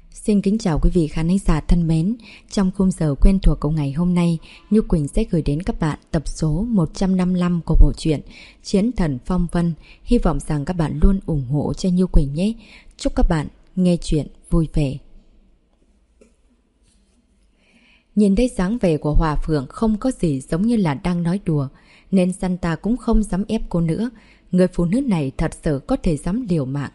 Xin kính chào quý vị khán giả thân mến. Trong khung giờ quen thuộc của ngày hôm nay, Như Quỳnh sẽ gửi đến các bạn tập số 155 của bộ truyện Chiến Thần Phong Vân. Hy vọng rằng các bạn luôn ủng hộ cho Như Quỳnh nhé. Chúc các bạn nghe chuyện vui vẻ. Nhìn thấy dáng vẻ của Hòa Phượng không có gì giống như là đang nói đùa, nên Santa cũng không dám ép cô nữa. Người phụ nữ này thật sự có thể dám liều mạng.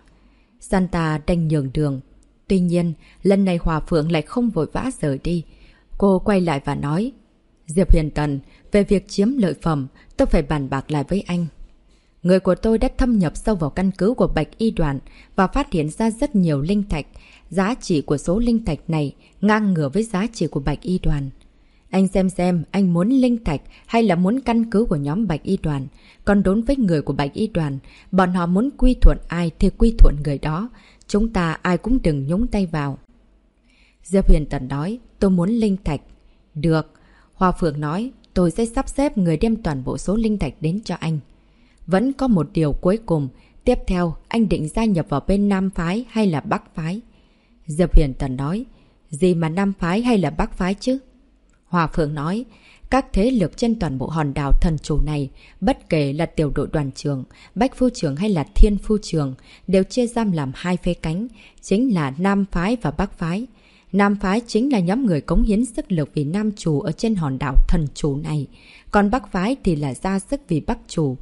Santa đành nhường đường. Tuy nhiên, lần này Hòa Phượng lại không vội vã rời đi. Cô quay lại và nói: Diệp Huyền Tần, về việc chiếm lợi phẩm, tôi phải bàn bạc lại với anh. Người của tôi đã thâm nhập sâu vào căn cứ của Bạch Y Đoàn và phát hiện ra rất nhiều linh thạch. Giá trị của số linh thạch này ngang ngửa với giá trị của Bạch Y Đoàn. Anh xem anh muốn linh thạch hay là muốn căn cứ của nhóm Bạch Y Đoàn. Còn đối với người của Bạch Y Đoàn, bọn họ muốn quy thuận ai thì quy thuận người đó. Chúng ta ai cũng đừng nhúng tay vào. Diệp Huyền Tần nói: tôi muốn linh thạch. Được. Hoa Phượng nói: tôi sẽ sắp xếp người đem toàn bộ số linh thạch đến cho anh. Vẫn có một điều cuối cùng. Tiếp theo, anh định gia nhập vào bên Nam Phái hay là Bắc Phái? Diệp Huyền Tần nói: gì mà Nam Phái hay là Bắc Phái chứ? Hoa Phượng nói: các thế lực trên toàn bộ hòn đảo thần chủ này, bất kể là tiểu đội đoàn trưởng, Bách Phu Trưởng hay là Thiên Phu Trưởng, đều chia giam làm hai phe cánh, chính là Nam Phái và Bắc Phái. Nam Phái chính là nhóm người cống hiến sức lực vì Nam Chủ ở trên hòn đảo thần chủ này, còn Bắc Phái thì là ra sức vì Bắc Chủ.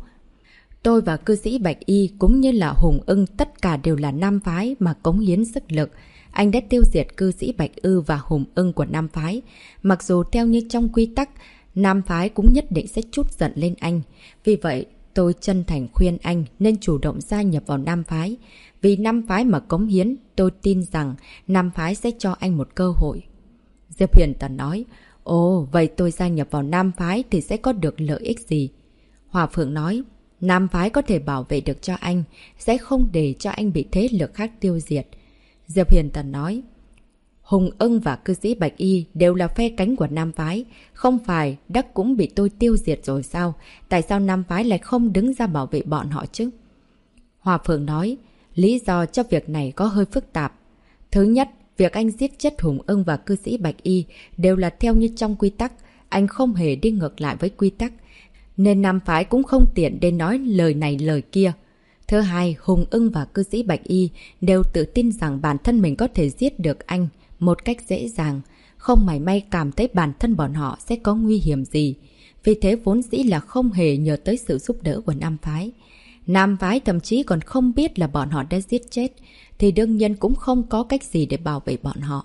Tôi và cư sĩ Bạch Y cũng như là Hùng Ưng tất cả đều là Nam Phái mà cống hiến sức lực. Anh đã tiêu diệt cư sĩ Bạch Ư và Hùng Ưng của Nam Phái. Mặc dù theo như trong quy tắc, Nam Phái cũng nhất định sẽ trút giận lên anh. Vì vậy, tôi chân thành khuyên anh nên chủ động gia nhập vào Nam Phái. Vì Nam Phái mà cống hiến, tôi tin rằng Nam Phái sẽ cho anh một cơ hội. Diệp Huyền Tần nói: ồ, vậy tôi gia nhập vào Nam Phái thì sẽ có được lợi ích gì? Hòa Phượng nói: Nam Phái có thể bảo vệ được cho anh, sẽ không để cho anh bị thế lực khác tiêu diệt. Diệp Huyền Tần nói: Hùng Ưng và cư sĩ Bạch Y đều là phe cánh của Nam Phái, không phải Đắc cũng bị tôi tiêu diệt rồi sao? Tại sao Nam Phái lại không đứng ra bảo vệ bọn họ chứ? Hòa Phượng nói: lý do cho việc này có hơi phức tạp. Thứ nhất, việc anh giết chết Hùng Ưng và cư sĩ Bạch Y đều là theo như trong quy tắc, anh không hề đi ngược lại với quy tắc, nên Nam Phái cũng không tiện để nói lời này lời kia. Thứ hai, Hùng Ưng và cư sĩ Bạch Y đều tự tin rằng bản thân mình có thể giết được anh một cách dễ dàng, không mảy may cảm thấy bản thân bọn họ sẽ có nguy hiểm gì. Vì thế vốn dĩ là không hề nhờ tới sự giúp đỡ của Nam Phái. Nam Phái thậm chí còn không biết là bọn họ đã giết chết, thì đương nhiên cũng không có cách gì để bảo vệ bọn họ.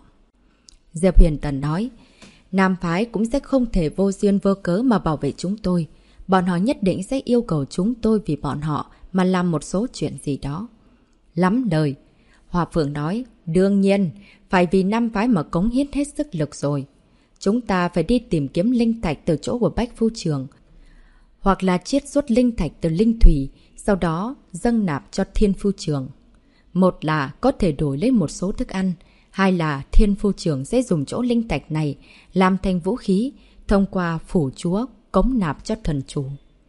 Diệp Huyền Tần nói: Nam Phái cũng sẽ không thể vô duyên vô cớ mà bảo vệ chúng tôi. Bọn họ nhất định sẽ yêu cầu chúng tôi vì bọn họ mà làm một số chuyện gì đó. Lắm lời. Hòa Phượng nói: đương nhiên, phải vì Nam Phái mà cống hiến hết sức lực rồi. Chúng ta phải đi tìm kiếm linh thạch từ chỗ của Bách Phu Trưởng, hoặc là chiết xuất linh thạch từ linh thủy, sau đó dâng nạp cho Thiên Phu Trưởng. Một là có thể đổi lấy một số thức ăn, hai là Thiên Phu Trưởng sẽ dùng chỗ linh thạch này làm thành vũ khí, thông qua phủ chúa cống nạp cho thần chủ.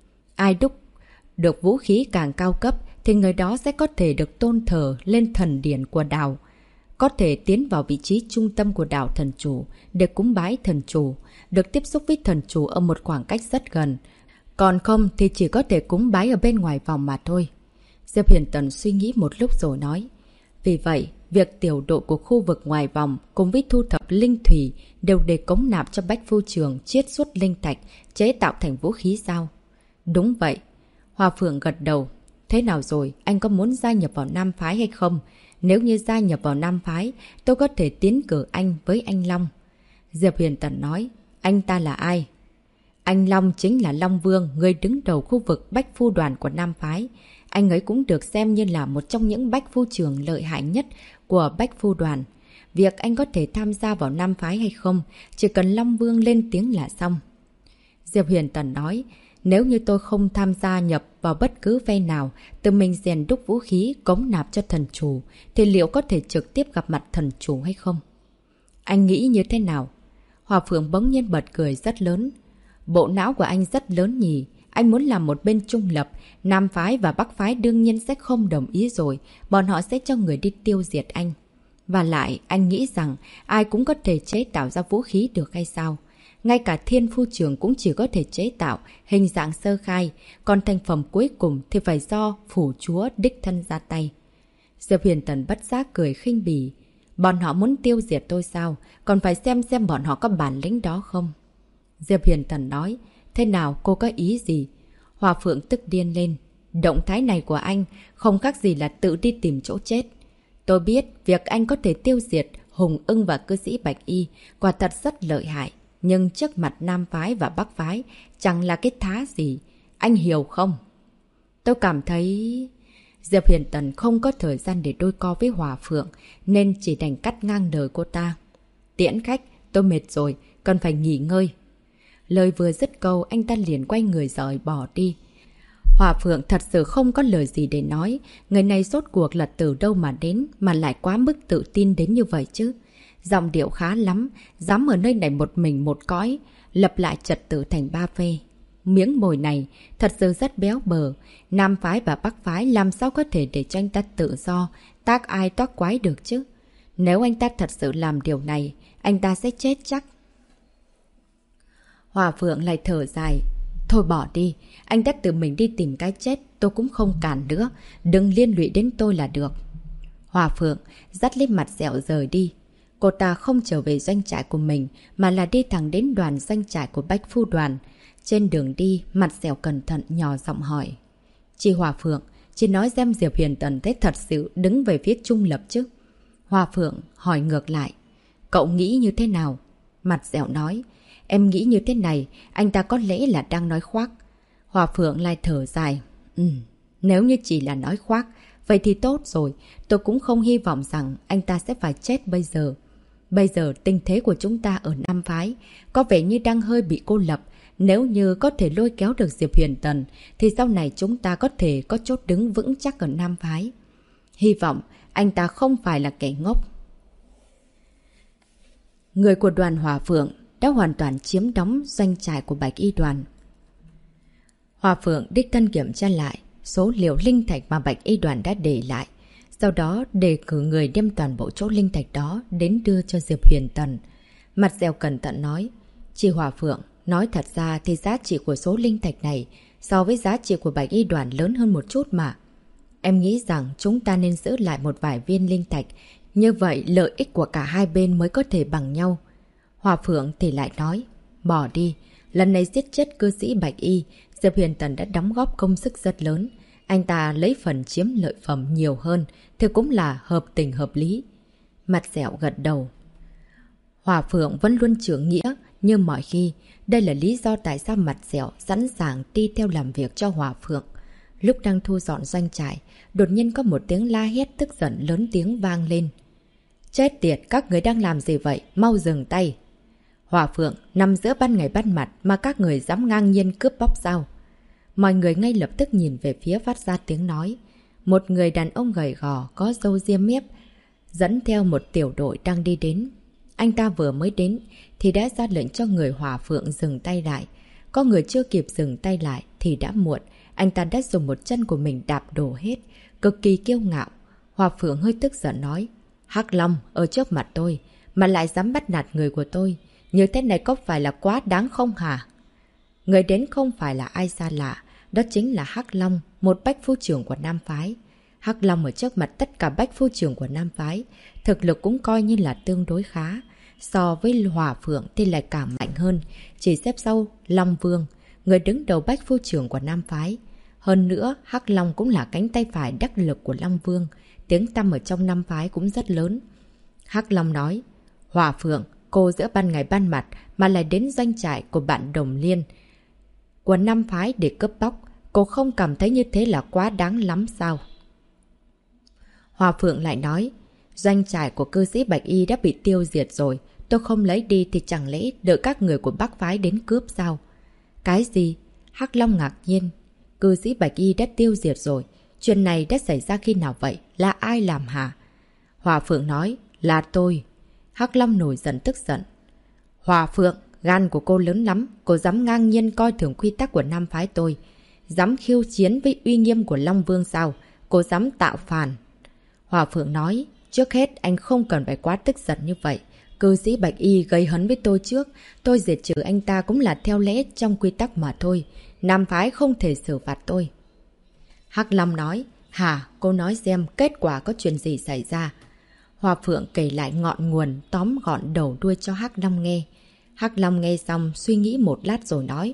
Ai đúc được vũ khí càng cao cấp thì người đó sẽ có thể được tôn thờ lên thần điển của đảo, có thể tiến vào vị trí trung tâm của đảo thần chủ để cúng bái thần chủ, được tiếp xúc với thần chủ ở một khoảng cách rất gần. Còn không thì chỉ có thể cúng bái ở bên ngoài vòng mà thôi. Diệp Huyền Tần suy nghĩ một lúc rồi nói: vì vậy, việc tiểu độ của khu vực ngoài vòng cùng với thu thập linh thủy đều để cống nạp cho Bách Phu Trường chiết xuất linh thạch, chế tạo thành vũ khí sao? Đúng vậy. Hòa Phượng gật đầu. Thế nào rồi, anh có muốn gia nhập vào Nam Phái hay không? Nếu như gia nhập vào Nam Phái, tôi có thể tiến cử anh với anh Long. Diệp Huyền Tần nói: anh ta là ai? Anh Long chính là Long Vương, người đứng đầu khu vực Bách Phu Đoàn của Nam Phái. Anh ấy cũng được xem như là một trong những Bách Phu Trưởng lợi hại nhất của Bách Phu Đoàn. Việc anh có thể tham gia vào Nam Phái hay không, chỉ cần Long Vương lên tiếng là xong. Diệp Huyền Tần nói: nếu như tôi không tham gia nhập vào bất cứ phe nào, tự mình rèn đúc vũ khí cống nạp cho thần chủ, thì liệu có thể trực tiếp gặp mặt thần chủ hay không? Anh nghĩ như thế nào? Hòa Phượng bỗng nhiên bật cười rất lớn. Bộ não của anh rất lớn nhỉ. Anh muốn làm một bên trung lập, Nam Phái và Bắc Phái đương nhiên sẽ không đồng ý rồi, bọn họ sẽ cho người đi tiêu diệt anh. Và lại, anh nghĩ rằng ai cũng có thể chế tạo ra vũ khí được hay sao? Ngay cả Thiên Phu Trường cũng chỉ có thể chế tạo hình dạng sơ khai, còn thành phẩm cuối cùng thì phải do phủ chúa đích thân ra tay. Diệp Huyền Tần bất giác cười khinh bỉ. Bọn họ muốn tiêu diệt tôi sao? Còn phải xem bọn họ có bản lĩnh đó không? Diệp Huyền Tần nói, thế nào cô có ý gì? Hòa Phượng tức điên lên. Động thái này của anh không khác gì là tự đi tìm chỗ chết. Tôi biết việc anh có thể tiêu diệt Hùng Ưng và cư sĩ Bạch Y quả thật rất lợi hại. Nhưng trước mặt Nam Phái và Bắc Phái chẳng là cái thá gì. Anh hiểu không? Tôi cảm thấy... Diệp Huyền Tần không có thời gian để đôi co với Hòa Phượng nên chỉ đành cắt ngang đời cô ta. Tiễn khách, tôi mệt rồi, cần phải nghỉ ngơi. Lời vừa dứt câu anh ta liền quay người rời bỏ đi. Hòa Phượng thật sự không có lời gì để nói. Người này rốt cuộc là từ đâu mà đến mà lại quá mức tự tin đến như vậy chứ. Giọng điệu khá lắm, dám ở nơi này một mình một cõi, lập lại trật tự thành ba phê. Miếng mồi này thật sự rất béo bở. Nam Phái và Bắc Phái làm sao có thể để cho anh ta tự do, tác ai toác quái được chứ. Nếu anh ta thật sự làm điều này, anh ta sẽ chết chắc. Hòa Phượng lại thở dài. Thôi bỏ đi, anh ta tự mình đi tìm cái chết, tôi cũng không cản nữa. Đừng liên lụy đến tôi là được. Hòa Phượng dắt lên mặt dẹo rời đi. Cô ta không trở về doanh trại của mình mà là đi thẳng đến đoàn doanh trại của Bách Phu Đoàn. Trên đường đi, mặt dẻo cẩn thận nhỏ giọng hỏi. Chị Hòa Phượng, chị nói xem Diệp Huyền Tần thế thật sự đứng về phía trung lập chứ? Hòa Phượng hỏi ngược lại. Cậu nghĩ như thế nào? Mặt dẻo nói. Em nghĩ như thế này, anh ta có lẽ là đang nói khoác. Hòa Phượng lại thở dài. Nếu như chỉ là nói khoác, vậy thì tốt rồi. Tôi cũng không hy vọng rằng anh ta sẽ phải chết bây giờ. Bây giờ tình thế của chúng ta ở Nam Phái có vẻ như đang hơi bị cô lập. Nếu như có thể lôi kéo được Diệp Huyền Tần thì sau này chúng ta có thể có chốt đứng vững chắc ở Nam Phái. Hy vọng anh ta không phải là kẻ ngốc. Người của đoàn Hòa Phượng đã hoàn toàn chiếm đóng doanh trại của Bạch Y đoàn. Hòa Phượng đích thân kiểm tra lại số liệu linh thạch mà Bạch Y đoàn đã để lại. Sau đó đề cử người đem toàn bộ chỗ linh thạch đó đến đưa cho Diệp Huyền Tần. Mặt dẻo cẩn thận nói. Chị Hòa Phượng, nói thật ra thì giá trị của số linh thạch này so với giá trị của Bạch Y đoàn lớn hơn một chút mà. Em nghĩ rằng chúng ta nên giữ lại một vài viên linh thạch. Như vậy lợi ích của cả hai bên mới có thể bằng nhau. Hòa Phượng thì lại nói. Bỏ đi. Lần này giết chết cư sĩ Bạch Y, Diệp Huyền Tần đã đóng góp công sức rất lớn. Anh ta lấy phần chiếm lợi phẩm nhiều hơn thì cũng là hợp tình hợp lý. Mặt dẻo gật đầu. Hòa Phượng vẫn luôn trưởng nghĩa như mọi khi. Đây là lý do tại sao mặt dẻo sẵn sàng đi theo làm việc cho Hòa Phượng. Lúc đang thu dọn doanh trại, đột nhiên có một tiếng la hét tức giận lớn tiếng vang lên. Chết tiệt, các người đang làm gì vậy? Mau dừng tay. Hòa Phượng nằm giữa ban ngày ban mặt mà các người dám ngang nhiên cướp bóc sao? Mọi người ngay lập tức nhìn về phía phát ra tiếng nói. Một người đàn ông gầy gò có râu ria mép dẫn theo một tiểu đội đang đi đến. Anh ta vừa mới đến thì đã ra lệnh cho người Hòa Phượng dừng tay lại. Có người chưa kịp dừng tay lại thì đã muộn. Anh ta đã dùng một chân của mình đạp đổ hết, cực kỳ kiêu ngạo. Hòa Phượng hơi tức giận nói. Hắc Long ở trước mặt tôi mà lại dám bắt nạt người của tôi. Như thế này có phải là quá đáng không hả? Người đến không phải là ai xa lạ, đó chính là Hắc Long, một bách phu trưởng của Nam Phái. Hắc Long ở trước mặt tất cả bách phu trưởng của Nam Phái, thực lực cũng coi như là tương đối khá. So với Hòa Phượng thì lại càng mạnh hơn, chỉ xếp sau Long Vương, người đứng đầu bách phu trưởng của Nam Phái. Hơn nữa, Hắc Long cũng là cánh tay phải đắc lực của Long Vương, tiếng tăm ở trong Nam Phái cũng rất lớn. Hắc Long nói, Hòa Phượng, cô giữa ban ngày ban mặt mà lại đến doanh trại của bạn Đồng Liên của Nam Phái để cướp bóc. Cô không cảm thấy như thế là quá đáng lắm sao? Hòa Phượng lại nói, doanh trại của cư sĩ Bạch Y đã bị tiêu diệt rồi. Tôi không lấy đi thì chẳng lẽ đợi các người của Bắc Phái đến cướp sao? Cái gì? Hắc Long ngạc nhiên. Cư sĩ Bạch Y đã tiêu diệt rồi. Chuyện này đã xảy ra khi nào vậy? Là ai làm hả? Hòa Phượng nói, là tôi. Hắc Long nổi giận tức giận. Hòa Phượng, gan của cô lớn lắm. Cô dám ngang nhiên coi thường quy tắc của Nam Phái tôi. Dám khiêu chiến với uy nghiêm của Long Vương sao? Cô dám tạo phản. Hòa Phượng nói, Trước hết anh không cần phải quá tức giận như vậy. Cư sĩ Bạch Y gây hấn với tôi trước. Tôi diệt trừ anh ta cũng là theo lẽ trong quy tắc mà thôi. Nam phái không thể xử phạt tôi. Hắc Long nói. Hả, cô nói xem kết quả có chuyện gì xảy ra. Hòa Phượng kể lại ngọn nguồn, tóm gọn đầu đuôi cho Hắc Long nghe. Hắc Long nghe xong suy nghĩ một lát rồi nói.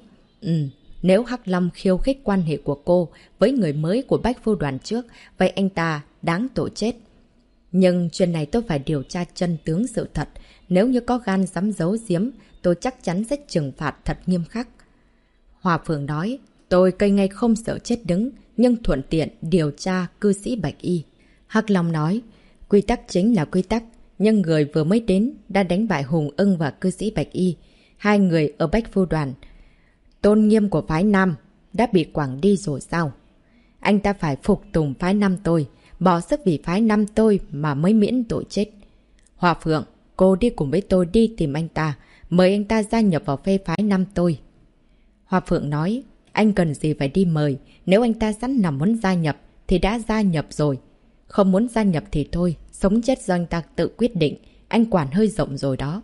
Nếu Hắc Long khiêu khích quan hệ của cô với người mới của Bách Phu Đoàn trước, vậy anh ta đáng tội chết. Nhưng chuyện này tôi phải điều tra chân tướng sự thật. Nếu như có gan dám giấu giếm, tôi chắc chắn sẽ trừng phạt thật nghiêm khắc. Hòa Phượng nói. Tôi cây ngay không sợ chết đứng, nhưng thuận tiện điều tra cư sĩ Bạch Y. Hắc Long nói. Quy tắc chính là quy tắc, nhưng người vừa mới đến đã đánh bại Hùng Ưng và cư sĩ Bạch Y. Hai người ở Bách Phu Đoàn. Tôn nghiêm của phái Nam đã bị quẳng đi rồi sao? Anh ta phải phục tùng phái Nam tôi, bỏ sức vì phái Nam tôi mà mới miễn tội chết. Hòa Phượng, cô đi cùng với tôi đi tìm anh ta, mời anh ta gia nhập vào phe phái Nam tôi. Hòa Phượng nói. Anh cần gì phải đi mời, nếu anh ta sẵn lòng muốn gia nhập thì đã gia nhập rồi. Không muốn gia nhập thì thôi, sống chết do anh ta tự quyết định, anh quản hơi rộng rồi đó.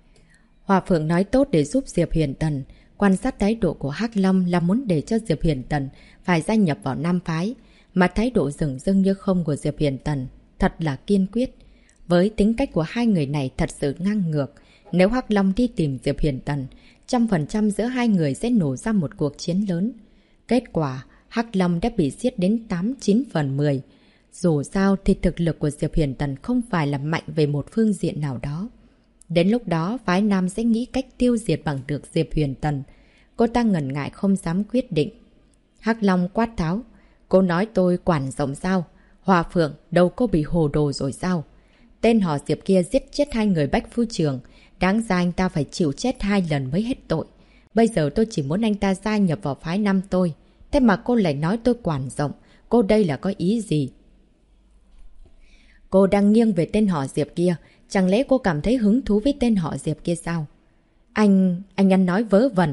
Hòa Phượng nói tốt để giúp Diệp Huyền Tần. Quan sát thái độ của Hắc Long là muốn để cho Diệp Huyền Tần phải gia nhập vào Nam phái, mà thái độ dửng dưng như không của Diệp Huyền Tần thật là kiên quyết. Với tính cách của hai người này thật sự ngang ngược, nếu Hắc Long đi tìm Diệp Huyền Tần, 100% giữa hai người sẽ nổ ra một cuộc chiến lớn. Kết quả, Hắc Long đã bị giết đến 89/10. Dù sao thì thực lực của Diệp Huyền Tần không phải là mạnh về một phương diện nào đó. Đến lúc đó, phái Nam sẽ nghĩ cách tiêu diệt bằng được Diệp Huyền Tần. Cô ta ngần ngại không dám quyết định. Hắc Long quát tháo. Cô nói tôi quản rộng sao? Hòa Phượng, đâu cô bị hồ đồ rồi sao? Tên họ Diệp kia giết chết hai người Bách Phu Trường. Đáng ra anh ta phải chịu chết 2 lần mới hết tội. Bây giờ tôi chỉ muốn anh ta gia nhập vào phái Nam tôi. Thế mà cô lại nói tôi quản rộng. Cô đây là có ý gì? Cô đang nghiêng về tên họ Diệp kia. Chẳng lẽ cô cảm thấy hứng thú với tên họ Diệp kia sao? Anh ăn nói vớ vẩn.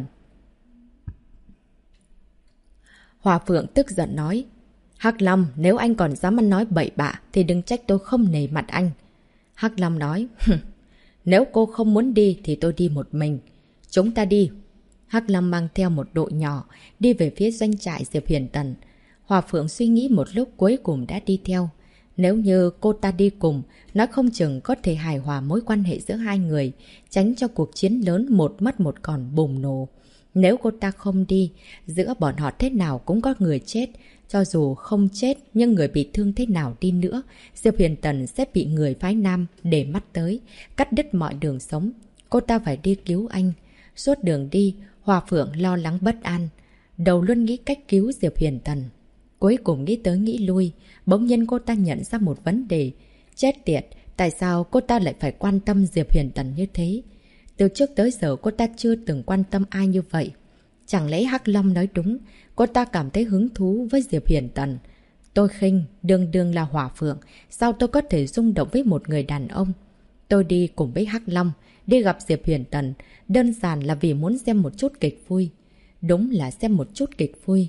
Hòa Phượng tức giận nói. Hắc Long, nếu anh còn dám ăn nói bậy bạ thì đừng trách tôi không nể mặt anh. Hắc Long nói. Nếu cô không muốn đi thì tôi đi một mình. Chúng ta đi. Hắc Long mang theo một đội nhỏ đi về phía doanh trại Diệp Huyền Tần. Hòa Phượng suy nghĩ một lúc cuối cùng đã đi theo. Nếu như cô ta đi cùng, nó không chừng có thể hài hòa mối quan hệ giữa hai người, tránh cho cuộc chiến lớn một mất một còn bùng nổ. Nếu cô ta không đi, giữa bọn họ thế nào cũng có người chết. Cho dù không chết, nhưng người bị thương thế nào đi nữa, Diệp Huyền Tần sẽ bị người phái Nam để mắt tới, cắt đứt mọi đường sống. Cô ta phải đi cứu anh. Suốt đường đi, Hòa Phượng lo lắng bất an. Đầu luôn nghĩ cách cứu Diệp Huyền Tần. Cuối cùng nghĩ tới nghĩ lui, bỗng nhiên cô ta nhận ra một vấn đề. Chết tiệt, tại sao cô ta lại phải quan tâm Diệp Huyền Tần như thế? Từ trước tới giờ cô ta chưa từng quan tâm ai như vậy. Chẳng lẽ Hắc Long nói đúng, cô ta cảm thấy hứng thú với Diệp Huyền Tần. Tôi khinh, đương đương là Hòa Phượng, sao tôi có thể rung động với một người đàn ông? Tôi đi cùng với Hắc Long, đi gặp Diệp Huyền Tần, đơn giản là vì muốn xem một chút kịch vui. Đúng là xem một chút kịch vui.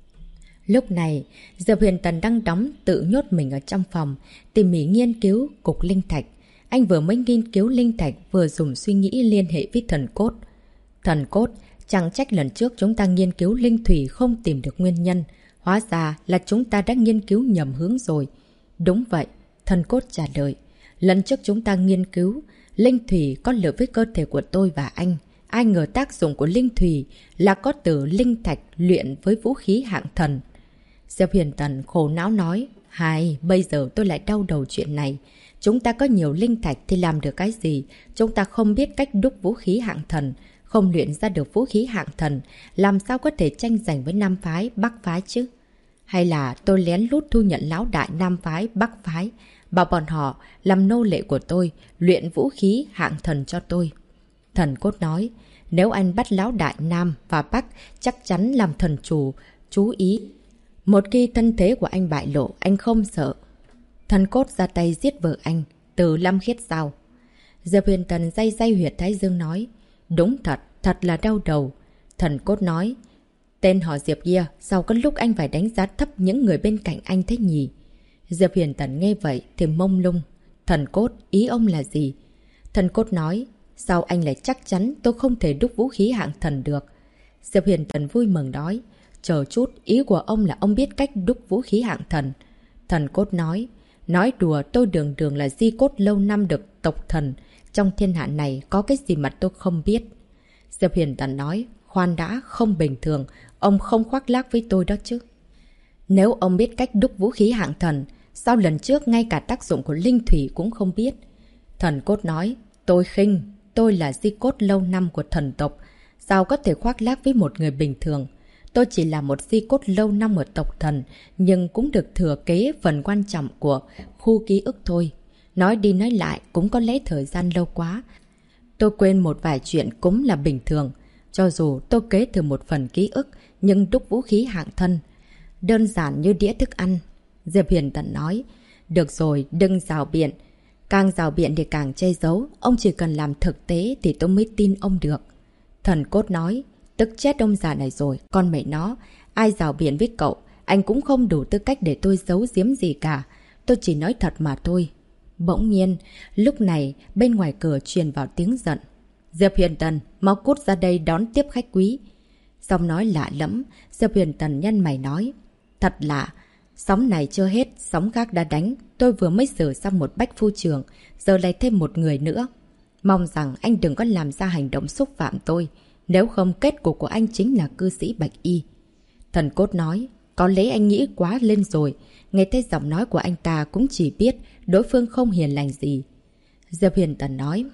Lúc này, Diệp Huyền Tần đang đóng tự nhốt mình ở trong phòng, tỉ mỉ nghiên cứu cục linh thạch. Anh vừa mới nghiên cứu linh thạch vừa dùng suy nghĩ liên hệ với thần cốt. Thần cốt, chẳng trách lần trước chúng ta nghiên cứu linh thủy không tìm được nguyên nhân. Hóa ra là chúng ta đã nghiên cứu nhầm hướng rồi. Đúng vậy, thần cốt trả lời. Lần trước chúng ta nghiên cứu, linh thủy có lợi với cơ thể của tôi và anh. Ai ngờ tác dụng của linh thủy là có từ linh thạch luyện với vũ khí hạng thần. Diệp Huyền Tần khổ não nói. Hay, bây giờ tôi lại đau đầu chuyện này. Chúng ta có nhiều linh thạch thì làm được cái gì? Chúng ta không biết cách đúc vũ khí hạng thần, không luyện ra được vũ khí hạng thần, làm sao có thể tranh giành với Nam phái, Bắc phái chứ? Hay là tôi lén lút thu nhận lão đại Nam phái, Bắc phái, bảo bọn họ làm nô lệ của tôi, luyện vũ khí hạng thần cho tôi. Thần cốt nói, nếu anh bắt lão đại Nam và Bắc, chắc chắn làm thần chủ, chú ý. Một khi thân thế của anh bại lộ, anh không sợ. Thần cốt ra tay giết vợ anh, từ Lâm Khiết sao? Diệp Huyền Tần day huyệt thái dương nói, đúng thật, thật là đau đầu. Thần cốt nói, tên họ Diệp kia, sao có lúc anh phải đánh giá thấp những người bên cạnh anh thế nhỉ? Diệp Huyền Tần nghe vậy thì mông lung. Thần Cốt, ý ông là gì? Thần Cốt nói, sao anh lại chắc chắn tôi không thể đúc vũ khí hạng thần được? Diệp Huyền Tần vui mừng nói, chờ chút, ý của ông là ông biết cách đúc vũ khí hạng thần. Thần Cốt nói đùa, tôi đường đường là di cốt lâu năm được tộc thần. Trong thiên hạ này có cái gì mà tôi không biết? Diệp Huyền Tần nói, khoan đã, không bình thường, ông không khoác lác với tôi đó chứ. Nếu ông biết cách đúc vũ khí hạng thần, sao lần trước ngay cả tác dụng của linh thủy cũng không biết? Thần Cốt nói, tôi khinh, tôi là di cốt lâu năm của thần tộc, sao có thể khoác lác với một người bình thường? Tôi chỉ là một di cốt lâu năm ở tộc thần, nhưng cũng được thừa kế phần quan trọng của khu ký ức thôi. Nói đi nói lại cũng có lẽ thời gian lâu quá. Tôi quên một vài chuyện cũng là bình thường. Cho dù tôi kế thừa một phần ký ức, nhưng đúc vũ khí hạng thân. Đơn giản như đĩa thức ăn. Diệp Huyền Tần nói, được rồi, đừng rào biện. Càng rào biện thì càng che giấu. Ông chỉ cần làm thực tế thì tôi mới tin ông được. Thần Cốt nói, tức chết ông già này rồi, con mẹ nó. Ai rào biện với cậu, anh cũng không đủ tư cách để tôi giấu giếm gì cả. Tôi chỉ nói thật mà thôi. Bỗng nhiên, lúc này bên ngoài cửa truyền vào tiếng giận. Diệp Huyền Tần, mau cút ra đây đón tiếp khách quý. Giọng nói lạ lẫm, Diệp Huyền Tần nhăn mày nói. Thật lạ, sóng này chưa hết, sóng khác đã đánh. Tôi vừa mới sửa xong một bách phu trường, giờ lại thêm một người nữa. Mong rằng anh đừng có làm ra hành động xúc phạm tôi. Nếu không kết cục của anh chính là cư sĩ Bạch Y. Thần Cốt nói, có lẽ anh nghĩ quá lên rồi. Nghe thấy giọng nói của anh ta cũng chỉ biết đối phương không hiền lành gì. Diệp Huyền Tần nói,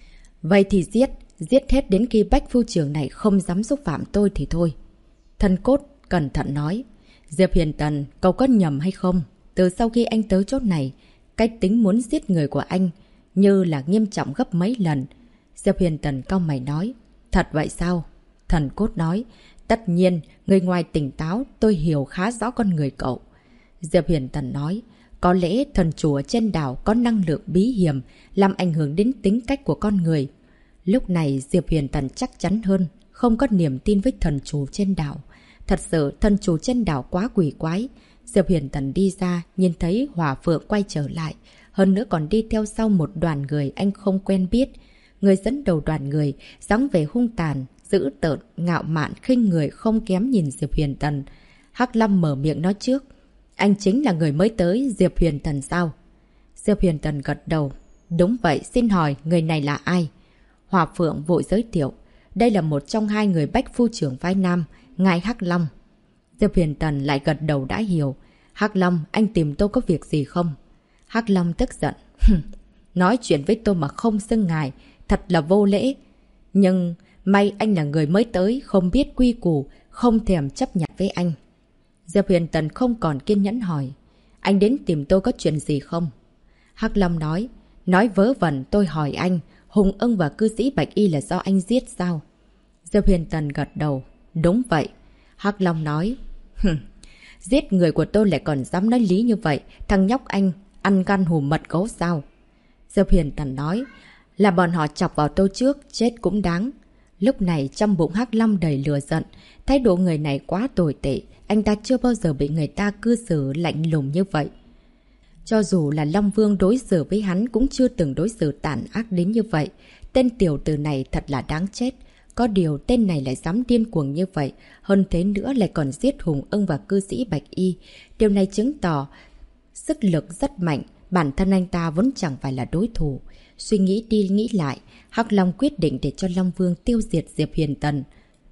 vậy thì giết hết đến khi bách phu trưởng này không dám xúc phạm tôi thì thôi. Thần Cốt cẩn thận nói, Diệp Huyền Tần, cậu có nhầm hay không? Từ sau khi anh tới chốt này, cách tính muốn giết người của anh như là nghiêm trọng gấp mấy lần. Diệp Huyền Tần cau mày nói, thật vậy sao? Thần Cốt nói, tất nhiên, người ngoài tỉnh táo, tôi hiểu khá rõ con người cậu. Diệp Huyền Tần nói, có lẽ thần chủ ở trên đảo có năng lượng bí hiểm, làm ảnh hưởng đến tính cách của con người. Lúc này Diệp Huyền Tần chắc chắn hơn, không có niềm tin với thần chủ trên đảo. Thật sự thần chủ trên đảo quá quỷ quái. Diệp Huyền Tần đi ra, nhìn thấy Hỏa Phượng quay trở lại. Hơn nữa còn đi theo sau một đoàn người anh không quen biết. Người dẫn đầu đoàn người, dáng vẻ hung tàn, dữ tợn, ngạo mạn, khinh người không kém nhìn Diệp Huyền Tần. Hắc Lâm mở miệng nói trước. Anh chính là người mới tới, Diệp Huyền Tần sao? Diệp Huyền Tần gật đầu. Đúng vậy, xin hỏi người này là ai? Hỏa Phượng vội giới thiệu. Đây là một trong hai người bách phu trưởng phái Nam, ngài Hắc Long. Diệp Huyền Tần lại gật đầu đã hiểu. Hắc Long, anh tìm tôi có việc gì không? Hắc Long tức giận. Nói chuyện với tôi mà không xưng ngài, thật là vô lễ. Nhưng may anh là người mới tới, không biết quy củ, không thèm chấp nhận với anh. Diệp Huyền Tần không còn kiên nhẫn hỏi. Anh đến tìm tôi có chuyện gì không? Hắc Long nói vớ vẩn, tôi hỏi anh, Hùng Ưng và cư sĩ Bạch Y là do anh giết sao? Diệp Huyền Tần gật đầu. Đúng vậy. Hắc Long nói. Giết người của tôi lại còn dám nói lý như vậy, thằng nhóc anh ăn gan hùm mật gấu sao? Diệp Huyền Tần nói. Là bọn họ chọc vào tôi trước, chết cũng đáng. Lúc này trong bụng Hắc Long đầy lửa giận. Thái độ người này quá tồi tệ. Anh ta chưa bao giờ bị người ta cư xử lạnh lùng như vậy. Cho dù là Long Vương đối xử với hắn cũng chưa từng đối xử tàn ác đến như vậy. Tên tiểu tử này thật là đáng chết. Có điều tên này lại dám điên cuồng như vậy. Hơn thế nữa lại còn giết Hùng Ưng và cư sĩ Bạch Y. Điều này chứng tỏ sức lực rất mạnh. Bản thân anh ta vốn chẳng phải là đối thủ. Suy nghĩ đi nghĩ lại, Hắc Long quyết định để cho Long Vương tiêu diệt Diệp Huyền Tần.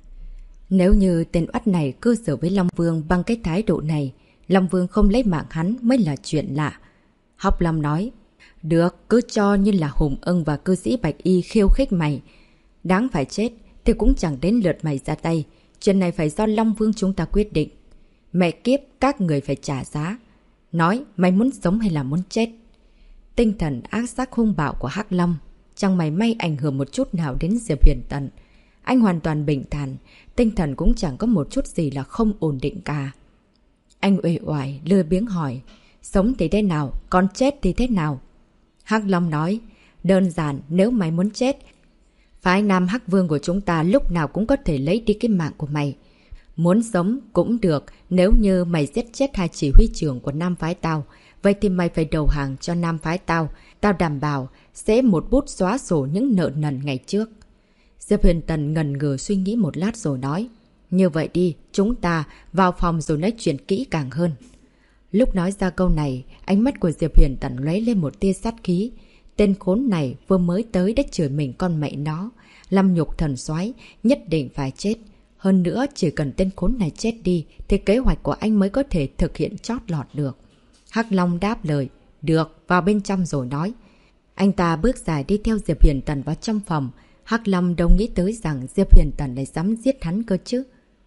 Nếu như tên oắt này cư xử với Long Vương bằng cái thái độ này, Long Vương không lấy mạng hắn mới là chuyện lạ. Hắc Long nói, được, cứ cho như là Hùng Ưng và cư sĩ Bạch Y khiêu khích mày. Đáng phải chết, thì cũng chẳng đến lượt mày ra tay. Chuyện này phải do Long Vương chúng ta quyết định. Mẹ kiếp, các người phải trả giá. Nói, mày muốn sống hay là muốn chết? Tinh thần ác sắc hung bạo của Hắc Long chẳng mày may ảnh hưởng một chút nào đến Diệp Huyền Tần. Anh hoàn toàn bình thản, tinh thần cũng chẳng có một chút gì là không ổn định cả. Anh uể oải lười biếng hỏi, sống thì thế nào, còn chết thì thế nào? Hắc Long nói, đơn giản, nếu mày muốn chết, phái Nam Hắc Vương của chúng ta lúc nào cũng có thể lấy đi cái mạng của mày. Muốn sống cũng được, nếu như mày giết chết hai chỉ huy trưởng của Nam phái tao, Vậy thì mày phải đầu hàng cho nam phái tao. Tao đảm bảo sẽ một bút xóa sổ những nợ nần ngày trước. Diệp Huyền Tần ngần ngừ suy nghĩ một lát rồi nói. Như vậy đi, chúng ta vào phòng rồi nói chuyện kỹ càng hơn. Lúc nói ra câu này, ánh mắt của Diệp Huyền Tần lóe lên một tia sát khí. Tên khốn này vừa mới tới đã chửi mình con mẹ nó. Làm nhục thần soái nhất định phải chết. Hơn nữa, chỉ cần tên khốn này chết đi, thì kế hoạch của anh mới có thể thực hiện chót lọt được. Hắc Long đáp lời. Được, vào bên trong rồi nói. Anh ta bước dài đi theo Diệp Huyền Tần vào trong phòng. Hắc Long đâu nghĩ tới rằng Diệp Huyền Tần lại dám giết hắn cơ chứ.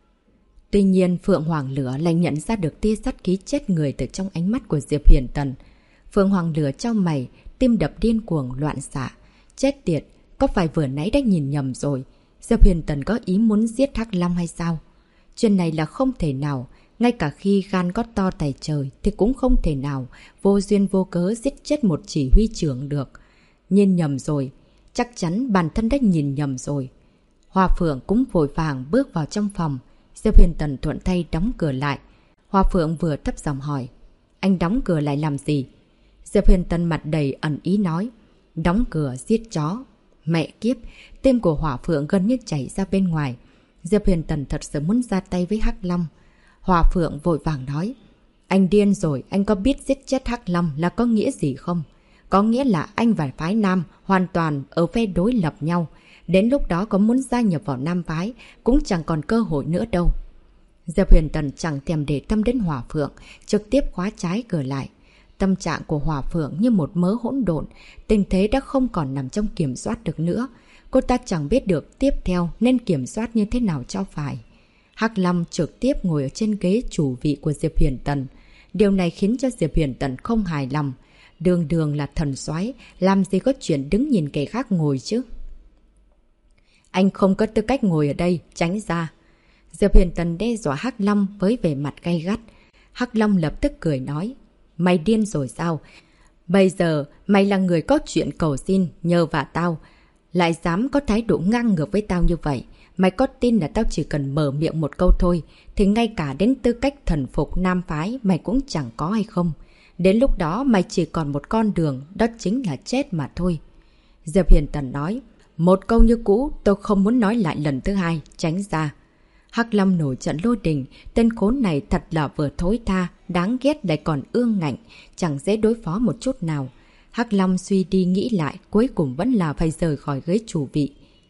Tuy nhiên, Phượng Hoàng Lửa lại nhận ra được tia sát khí chết người từ trong ánh mắt của Diệp Huyền Tần. Phượng Hoàng Lửa trong mày, tim đập điên cuồng loạn xạ. Chết tiệt, có phải vừa nãy đã nhìn nhầm rồi? Diệp Huyền Tần có ý muốn giết Hắc Long hay sao? Chuyện này là không thể nào. Ngay cả khi gan có to tài trời thì cũng không thể nào vô duyên vô cớ giết chết một chỉ huy trưởng được. Nhìn nhầm rồi. Chắc chắn bản thân đã nhìn nhầm rồi. Hoa Phượng cũng vội vàng bước vào trong phòng. Diệp Huyền Tần thuận tay đóng cửa lại. Hoa Phượng vừa thấp giọng hỏi. Anh đóng cửa lại làm gì? Diệp Huyền Tần mặt đầy ẩn ý nói. Đóng cửa giết chó. Mẹ kiếp, tim của Hoa Phượng gần như chảy ra bên ngoài. Diệp Huyền Tần thật sự muốn ra tay với Hắc Long. Hoa Phượng vội vàng nói. Anh điên rồi, anh có biết giết chết Hắc Long là có nghĩa gì không? Có nghĩa là anh và phái Nam hoàn toàn ở phe đối lập nhau. Đến lúc đó có muốn gia nhập vào Nam phái cũng chẳng còn cơ hội nữa đâu. Diệp Huyền Tần chẳng thèm để tâm đến Hoa Phượng, trực tiếp khóa trái cửa lại. Tâm trạng của Hoa Phượng như một mớ hỗn độn, tình thế đã không còn nằm trong kiểm soát được nữa. Cô ta chẳng biết được tiếp theo nên kiểm soát như thế nào cho phải. Hắc Long trực tiếp ngồi ở trên ghế chủ vị của Diệp Huyền Tần. Điều này khiến cho Diệp Huyền Tần không hài lòng. Đường đường là thần soái, làm gì có chuyện đứng nhìn kẻ khác ngồi chứ? Anh không có tư cách ngồi ở đây, tránh ra. Diệp Huyền Tần đe dọa Hắc Long với vẻ mặt gay gắt. Hắc Long lập tức cười nói. Mày điên rồi sao? Bây giờ mày là người có chuyện cầu xin, nhờ vả tao. Lại dám có thái độ ngang ngược với tao như vậy. Mày có tin là tao chỉ cần mở miệng một câu thôi, thì ngay cả đến tư cách thần phục Nam phái mày cũng chẳng có hay không? Đến lúc đó mày chỉ còn một con đường, đó chính là chết mà thôi. Diệp Huyền Tần nói. Một câu như cũ, tôi không muốn nói lại lần thứ hai, tránh ra. Hắc Long nổi trận lôi đình, tên khốn này thật là vừa thối tha, đáng ghét lại còn ương ngạnh, chẳng dễ đối phó một chút nào. Hắc Long suy đi nghĩ lại, cuối cùng vẫn là phải rời khỏi ghế chủ vị.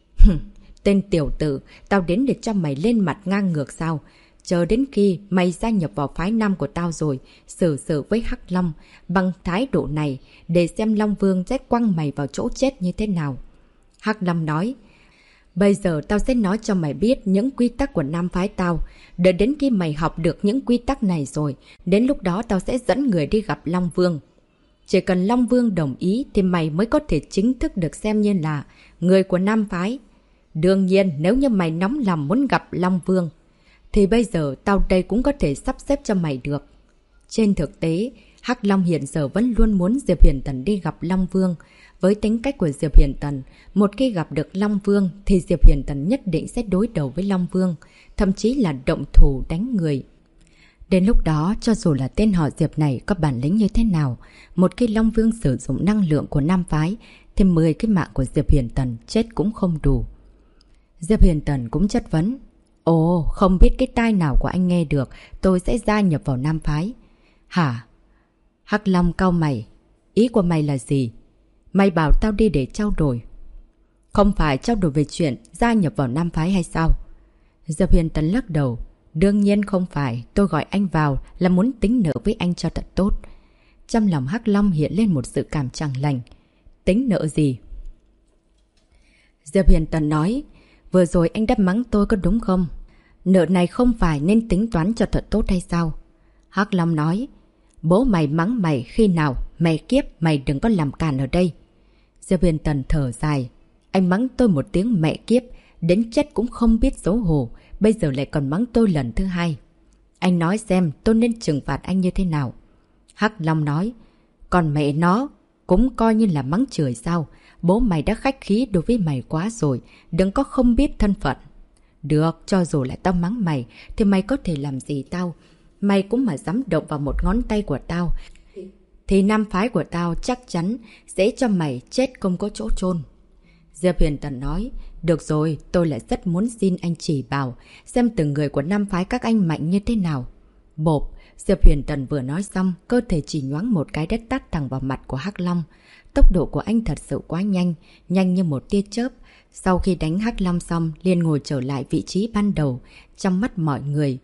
Tên tiểu tử, tao đến để cho mày lên mặt ngang ngược sao? Chờ đến khi mày gia nhập vào phái Nam của tao rồi, xử sự với Hắc Long bằng thái độ này để xem Long Vương sẽ quăng mày vào chỗ chết như thế nào. Hắc Long nói. Bây giờ tao sẽ nói cho mày biết những quy tắc của Nam phái tao. Đợi đến khi mày học được những quy tắc này rồi, đến lúc đó tao sẽ dẫn người đi gặp Long Vương. Chỉ cần Long Vương đồng ý thì mày mới có thể chính thức được xem như là người của Nam phái. Đương nhiên, nếu như mày nóng lòng muốn gặp Long Vương, thì bây giờ tao đây cũng có thể sắp xếp cho mày được. Trên thực tế, Hắc Long hiện giờ vẫn luôn muốn Diệp Huyền Tần đi gặp Long Vương. Với tính cách của Diệp Huyền Tần, một khi gặp được Long Vương thì Diệp Huyền Tần nhất định sẽ đối đầu với Long Vương, thậm chí là động thủ đánh người. Đến lúc đó, cho dù là tên họ Diệp này có bản lĩnh như thế nào, một khi Long Vương sử dụng năng lượng của Nam phái, thì 10 cái mạng của Diệp Huyền Tần chết cũng không đủ. Diệp Huyền Tần cũng chất vấn. Ồ, không biết cái tai nào của anh nghe được, tôi sẽ gia nhập vào Nam phái. Hả? Hắc Long cau mày. Ý của mày là gì? Mày bảo tao đi để trao đổi. Không phải trao đổi về chuyện gia nhập vào Nam phái hay sao? Diệp Huyền Tần lắc đầu. Đương nhiên không phải, tôi gọi anh vào là muốn tính nợ với anh cho thật tốt. Trong lòng Hắc Long hiện lên một sự cảm chẳng lành. Tính nợ gì? Diệp Huyền Tần nói. Vừa rồi anh đã mắng tôi có đúng không? Nợ này không phải nên tính toán cho thật tốt hay sao? Hắc Long nói. Bố mày mắng mày khi nào? Mày kiếp, mày đừng có làm càn ở đây. Diệp Huyền Tần thở dài. Anh mắng tôi một tiếng mẹ kiếp, đến chết cũng không biết xấu hổ, bây giờ lại còn mắng tôi lần thứ hai. Anh nói xem tôi nên trừng phạt anh như thế nào? Hắc Long nói. Còn mẹ nó, cũng coi như là mắng chửi sao? Bố mày đã khách khí đối với mày quá rồi, đừng có không biết thân phận. Được, cho dù lại tao mắng mày, thì mày có thể làm gì tao? Mày cũng mà dám động vào một ngón tay của tao, thì nam phái của tao chắc chắn sẽ cho mày chết không có chỗ chôn. Diệp Huyền Tần nói, được rồi, tôi lại rất muốn xin anh chỉ bảo, xem từng người của nam phái các anh mạnh như thế nào. Bộp, Diệp Huyền Tần vừa nói xong, cơ thể chỉ nhoáng một cái đất tát thẳng vào mặt của Hắc Long. Tốc độ của anh thật sự quá nhanh, nhanh như một tia chớp. Sau khi đánh Hắc Long xong, liền ngồi trở lại vị trí ban đầu, trong mắt mọi người.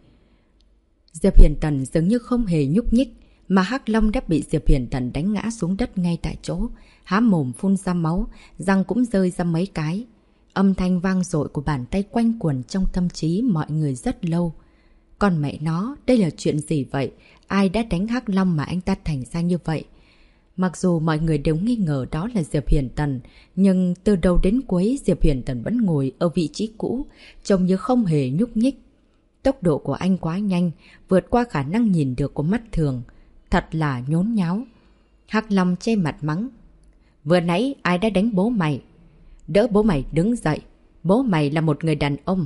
Diệp Huyền Tần dường như không hề nhúc nhích, mà Hắc Long đã bị Diệp Huyền Tần đánh ngã xuống đất ngay tại chỗ, há mồm phun ra máu, răng cũng rơi ra mấy cái. Âm thanh vang dội của bàn tay quanh quẩn trong tâm trí mọi người rất lâu. Còn mẹ nó, đây là chuyện gì vậy? Ai đã đánh Hắc Long mà anh ta thành ra như vậy? Mặc dù mọi người đều nghi ngờ đó là Diệp Huyền Tần, nhưng từ đầu đến cuối Diệp Huyền Tần vẫn ngồi ở vị trí cũ, trông như không hề nhúc nhích. Tốc độ của anh quá nhanh, vượt qua khả năng nhìn được của mắt thường. Thật là nhốn nháo. Hắc Long che mặt mắng. Vừa nãy ai đã đánh bố mày? Đỡ bố mày đứng dậy. Bố mày là một người đàn ông.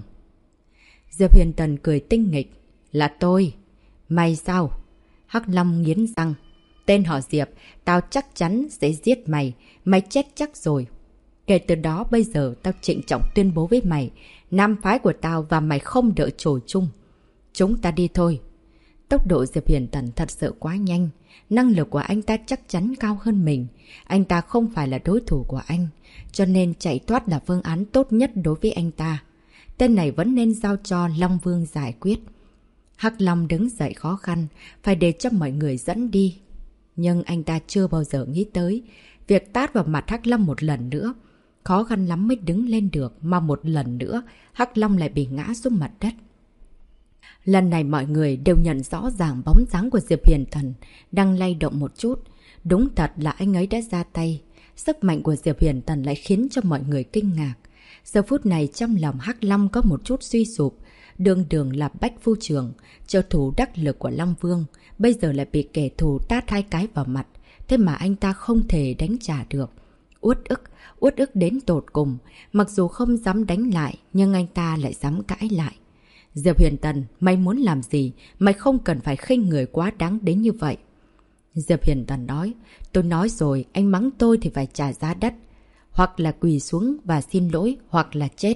Diệp Huyền Tần cười tinh nghịch. Là tôi. Mày sao? Hắc Long nghiến răng. Tên họ Diệp, tao chắc chắn sẽ giết mày. Mày chết chắc rồi. Kể từ đó bây giờ tao trịnh trọng tuyên bố với mày. Nam phái của tao và mày không đợi trồi chung. Chúng ta đi thôi. Tốc độ Diệp Huyền Tần thật sự quá nhanh. Năng lực của anh ta chắc chắn cao hơn mình. Anh ta không phải là đối thủ của anh. Cho nên chạy thoát là phương án tốt nhất đối với anh ta. Tên này vẫn nên giao cho Long Vương giải quyết. Hắc Long đứng dậy khó khăn, phải để cho mọi người dẫn đi. Nhưng anh ta chưa bao giờ nghĩ tới việc tát vào mặt Hắc Long một lần nữa. Khó khăn lắm mới đứng lên được, mà một lần nữa Hắc Long lại bị ngã xuống mặt đất. Lần này mọi người đều nhận rõ ràng bóng dáng của Diệp Huyền Tần đang lay động một chút. Đúng thật là anh ấy đã ra tay. Sức mạnh của Diệp Huyền Tần lại khiến cho mọi người kinh ngạc. Giờ phút này trong lòng Hắc Long có một chút suy sụp. Đường đường là bách phu trưởng, trợ thủ đắc lực của Long Vương, bây giờ lại bị kẻ thù tát 2 cái vào mặt. Thế mà anh ta không thể đánh trả được. Uất ức đến tột cùng. Mặc dù không dám đánh lại, nhưng anh ta lại dám cãi lại. Diệp Huyền Tần, mày muốn làm gì? Mày không cần phải khinh người quá đáng đến như vậy. Diệp Huyền Tần nói, tôi nói rồi, anh mắng tôi thì phải trả giá đắt. Hoặc là quỳ xuống và xin lỗi, hoặc là chết.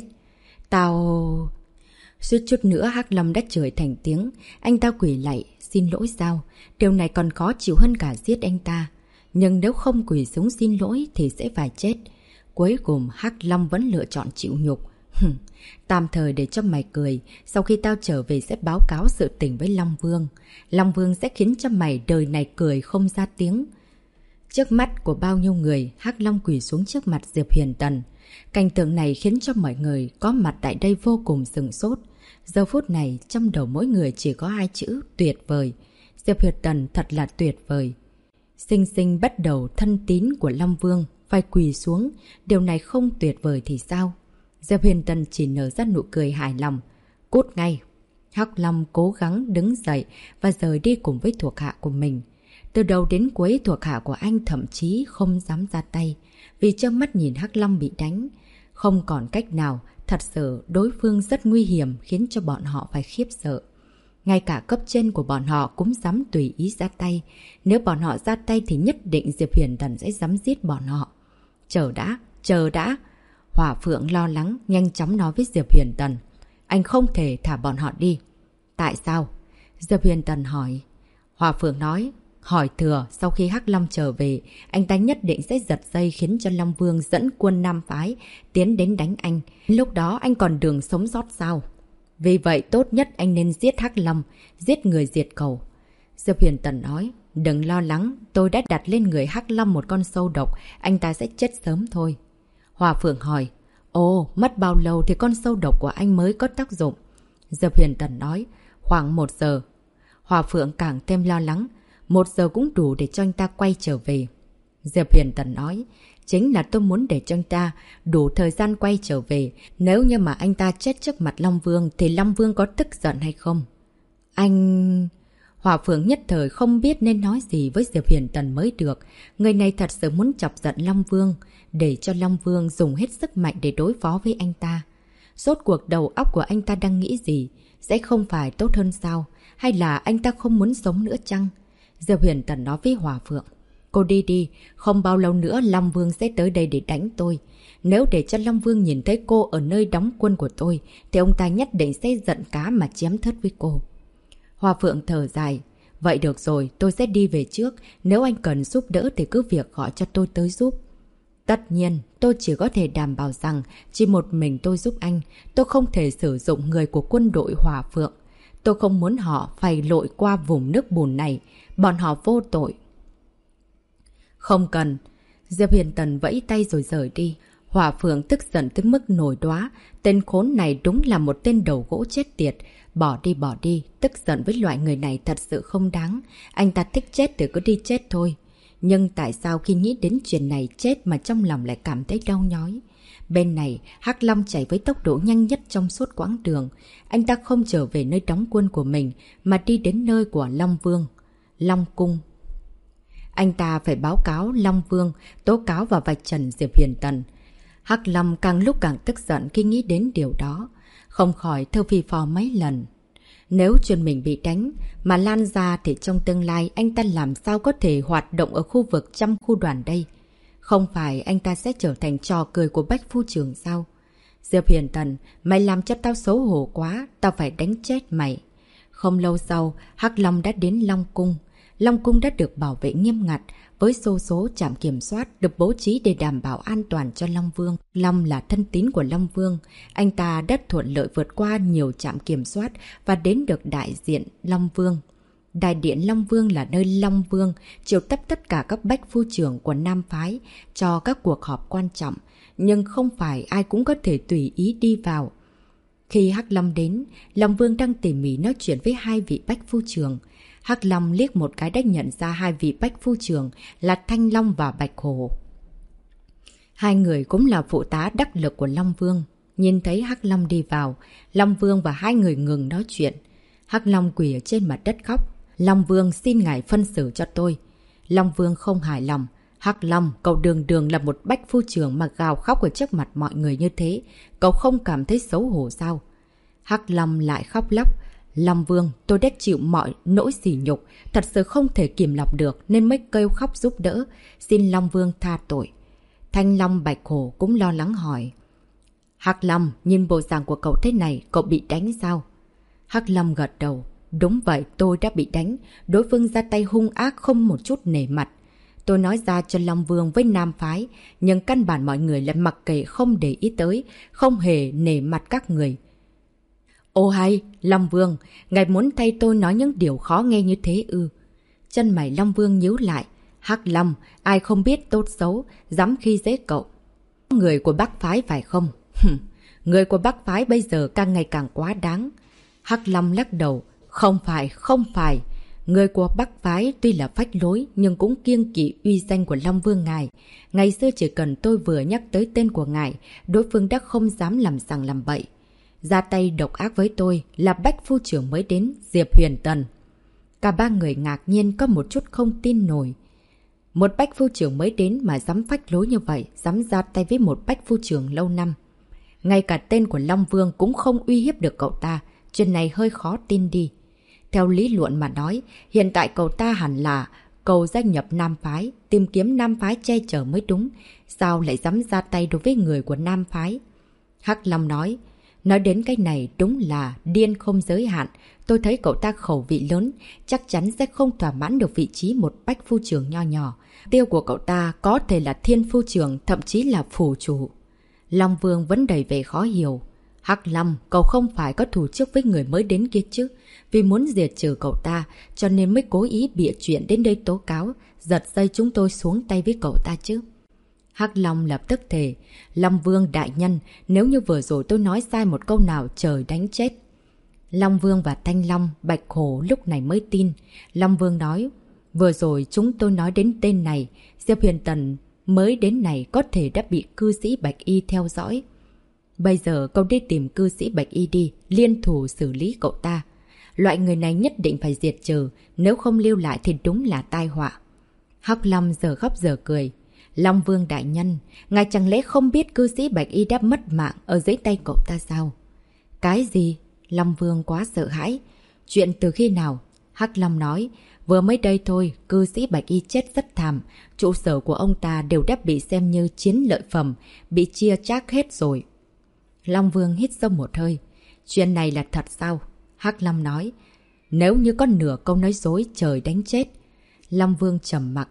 Tao... Suýt chút nữa Hắc Long đã chửi thành tiếng. Anh ta quỳ lạy, xin lỗi sao? Điều này còn khó chịu hơn cả giết anh ta. Nhưng nếu không quỳ xuống xin lỗi thì sẽ phải chết. Cuối cùng Hắc Long vẫn lựa chọn chịu nhục. Tạm thời để cho mày cười. Sau khi tao trở về sẽ báo cáo sự tình với Long Vương. Long Vương sẽ khiến cho mày đời này cười không ra tiếng. Trước mắt của bao nhiêu người, Hắc Long quỳ xuống trước mặt Diệp Huyền Tần. Cảnh tượng này khiến cho mọi người có mặt tại đây vô cùng sửng sốt. Giờ phút này trong đầu mỗi người chỉ có 2 chữ tuyệt vời. Diệp Huyền Tần thật là tuyệt vời. Sinh sinh bắt đầu thân tín của Long Vương phải quỳ xuống. Điều này không tuyệt vời thì sao? Diệp Huyền Tần chỉ nở ra nụ cười hài lòng. Cút ngay. Hắc Long cố gắng đứng dậy và rời đi cùng với thuộc hạ của mình. Từ đầu đến cuối thuộc hạ của anh thậm chí không dám ra tay. Vì trơ mắt nhìn Hắc Long bị đánh. Không còn cách nào, thật sự đối phương rất nguy hiểm khiến cho bọn họ phải khiếp sợ. Ngay cả cấp trên của bọn họ cũng dám tùy ý ra tay. Nếu bọn họ ra tay thì nhất định Diệp Huyền Tần sẽ dám giết bọn họ. Chờ đã. Hỏa Phượng lo lắng, nhanh chóng nói với Diệp Huyền Tần. Anh không thể thả bọn họ đi. Tại sao? Diệp Huyền Tần hỏi. Hỏa Phượng nói, hỏi thừa sau khi Hắc Long trở về, anh ta nhất định sẽ giật dây khiến cho Long Vương dẫn quân Nam phái tiến đến đánh anh. Lúc đó anh còn đường sống sót sao? Vì vậy tốt nhất anh nên giết Hắc Long, giết người diệt khẩu. Diệp Huyền Tần nói, đừng lo lắng, tôi đã đặt lên người Hắc Long một con sâu độc, anh ta sẽ chết sớm thôi. Hỏa Phượng hỏi, ồ, mất bao lâu thì con sâu độc của anh mới có tác dụng? Diệp Huyền Tần nói, khoảng 1 giờ. Hỏa Phượng càng thêm lo lắng, 1 giờ cũng đủ để cho anh ta quay trở về. Diệp Huyền Tần nói, chính là tôi muốn để cho anh ta đủ thời gian quay trở về. Nếu như mà anh ta chết trước mặt Long Vương thì Long Vương có tức giận hay không? Anh... Hỏa Phượng nhất thời không biết nên nói gì với Diệp Huyền Tần mới được. Người này thật sự muốn chọc giận Long Vương, để cho Long Vương dùng hết sức mạnh để đối phó với anh ta. Rốt cuộc đầu óc của anh ta đang nghĩ gì? Sẽ không phải tốt hơn sao? Hay là anh ta không muốn sống nữa chăng? Diệp Huyền Tần nói với Hỏa Phượng. Cô đi đi, không bao lâu nữa Long Vương sẽ tới đây để đánh tôi. Nếu để cho Long Vương nhìn thấy cô ở nơi đóng quân của tôi, thì ông ta nhất định sẽ giận cá mà chém thớt với cô. Hoa Phượng thở dài. Vậy được rồi, tôi sẽ đi về trước. Nếu anh cần giúp đỡ thì cứ việc gọi cho tôi tới giúp. Tất nhiên, tôi chỉ có thể đảm bảo rằng chỉ một mình tôi giúp anh. Tôi không thể sử dụng người của quân đội Hoa Phượng. Tôi không muốn họ phải lội qua vùng nước bùn này. Bọn họ vô tội. Không cần. Diệp Huyền Tần vẫy tay rồi rời đi. Hoa Phượng tức giận tới mức nổi đoá. Tên khốn này đúng là một tên đầu gỗ chết tiệt. Bỏ đi, tức giận với loại người này thật sự không đáng. Anh ta thích chết thì cứ đi chết thôi. Nhưng tại sao khi nghĩ đến chuyện này chết mà trong lòng lại cảm thấy đau nhói? Bên này, Hắc Long chạy với tốc độ nhanh nhất trong suốt quãng đường. Anh ta không trở về nơi đóng quân của mình mà đi đến nơi của Long Vương, Long Cung. Anh ta phải báo cáo Long Vương, tố cáo và vạch trần Diệp Huyền Tần. Hắc Long càng lúc càng tức giận khi nghĩ đến điều đó. Không khỏi thơ phì phò mấy lần. Nếu chuyện mình bị đánh mà lan ra thì trong tương lai anh ta làm sao có thể hoạt động ở khu vực trăm khu đoàn đây? Không phải anh ta sẽ trở thành trò cười của Bách Phu Trường sao? Diệp Huyền Tần, mày làm cho tao xấu hổ quá, tao phải đánh chết mày. Không lâu sau, Hắc Long đã đến Long Cung. Long Cung đã được bảo vệ nghiêm ngặt, với số trạm kiểm soát được bố trí để đảm bảo an toàn cho Long Vương. Long là thân tín của Long Vương. Anh ta đã thuận lợi vượt qua nhiều trạm kiểm soát và đến được đại diện Long Vương. Đại điện Long Vương là nơi Long Vương triệu tập tất cả các bách phu trưởng của Nam Phái cho các cuộc họp quan trọng, nhưng không phải ai cũng có thể tùy ý đi vào. Khi Hắc Long đến, Long Vương đang tỉ mỉ nói chuyện với hai vị bách phu trưởng. Hắc Long liếc một cái đã nhận ra hai vị bách phu trưởng là Thanh Long và Bạch Hổ. Hai người cũng là phụ tá đắc lực của Long Vương. Nhìn thấy Hắc Long đi vào, Long Vương và hai người ngừng nói chuyện. Hắc Long quỳ ở trên mặt đất khóc. Long Vương xin ngài phân xử cho tôi. Long Vương không hài lòng. Hắc Long, cậu đường đường là một bách phu trưởng mà gào khóc ở trước mặt mọi người như thế. Cậu không cảm thấy xấu hổ sao? Hắc Long lại khóc lóc. Long Vương, tôi đã chịu mọi nỗi sỉ nhục, thật sự không thể kìm lòng được nên mới kêu khóc giúp đỡ. Xin Long Vương tha tội. Thanh Long Bạch Hổ cũng lo lắng hỏi. Hắc Long, nhìn bộ dạng của cậu thế này, cậu bị đánh sao? Hắc Long gật đầu. Đúng vậy, tôi đã bị đánh. Đối phương ra tay hung ác không một chút nể mặt. Tôi nói ra cho Long Vương với Nam Phái, nhưng căn bản mọi người lại mặc kệ không để ý tới, không hề nể mặt các người. Ô hay, Long Vương, ngài muốn thay tôi nói những điều khó nghe như thế ư? Chân mày Long Vương nhíu lại. Hắc Long, ai không biết tốt xấu, dám khi dễ cậu. Người của Bắc Phái phải không? Người của Bắc Phái bây giờ càng ngày càng quá đáng. Hắc Long lắc đầu. Không phải. Người của Bắc Phái tuy là phách lối nhưng cũng kiêng kỵ uy danh của Long Vương ngài. Ngày xưa chỉ cần tôi vừa nhắc tới tên của ngài, đối phương đã không dám làm sằng làm bậy. Ra tay độc ác với tôi là bách phu trưởng mới đến, Diệp Huyền Tần. Cả ba người ngạc nhiên có một chút không tin nổi. Một bách phu trưởng mới đến mà dám phách lối như vậy, dám ra tay với một bách phu trưởng lâu năm. Ngay cả tên của Long Vương cũng không uy hiếp được cậu ta, chuyện này hơi khó tin đi. Theo lý luận mà nói, hiện tại cậu ta hẳn là cầu gia nhập Nam Phái, tìm kiếm Nam Phái che chở mới đúng. Sao lại dám ra tay đối với người của Nam Phái? Hắc Long nói đến cái này đúng là điên không giới hạn. Tôi thấy cậu ta khẩu vị lớn, chắc chắn sẽ không thỏa mãn được vị trí một bách phu trưởng nho nhỏ. Tiêu của cậu ta có thể là thiên phu trưởng, thậm chí là phủ chủ. Long Vương vẫn đầy vẻ khó hiểu. Hắc Long, cậu không phải có thù trước với người mới đến kia chứ? Vì muốn diệt trừ cậu ta, cho nên mới cố ý bịa chuyện đến đây tố cáo, giật dây chúng tôi xuống tay với cậu ta chứ? Hắc Long lập tức thề. Long Vương đại nhân, nếu như vừa rồi tôi nói sai một câu nào trời đánh chết. Long Vương và Thanh Long, Bạch Hổ lúc này mới tin. Long Vương nói, vừa rồi chúng tôi nói đến tên này, Diệp Huyền Tần mới đến này có thể đã bị cư sĩ Bạch Y theo dõi. Bây giờ cậu đi tìm cư sĩ Bạch Y đi, liên thủ xử lý cậu ta. Loại người này nhất định phải diệt trừ, nếu không lưu lại thì đúng là tai họa. Hắc Long giờ khóc giờ cười. Long Vương đại nhân, ngài chẳng lẽ không biết cư sĩ Bạch Y đã mất mạng ở dưới tay cậu ta sao? Cái gì? Long Vương quá sợ hãi. Chuyện từ khi nào? Hắc Long nói, Vừa mới đây thôi, cư sĩ Bạch Y chết rất thảm. Trụ sở của ông ta đều đã bị xem như chiến lợi phẩm, bị chia chác hết rồi. Long Vương hít sâu một hơi. Chuyện này là thật sao? Hắc Long nói. Nếu như có nửa câu nói dối, trời đánh chết. Long Vương trầm mặc.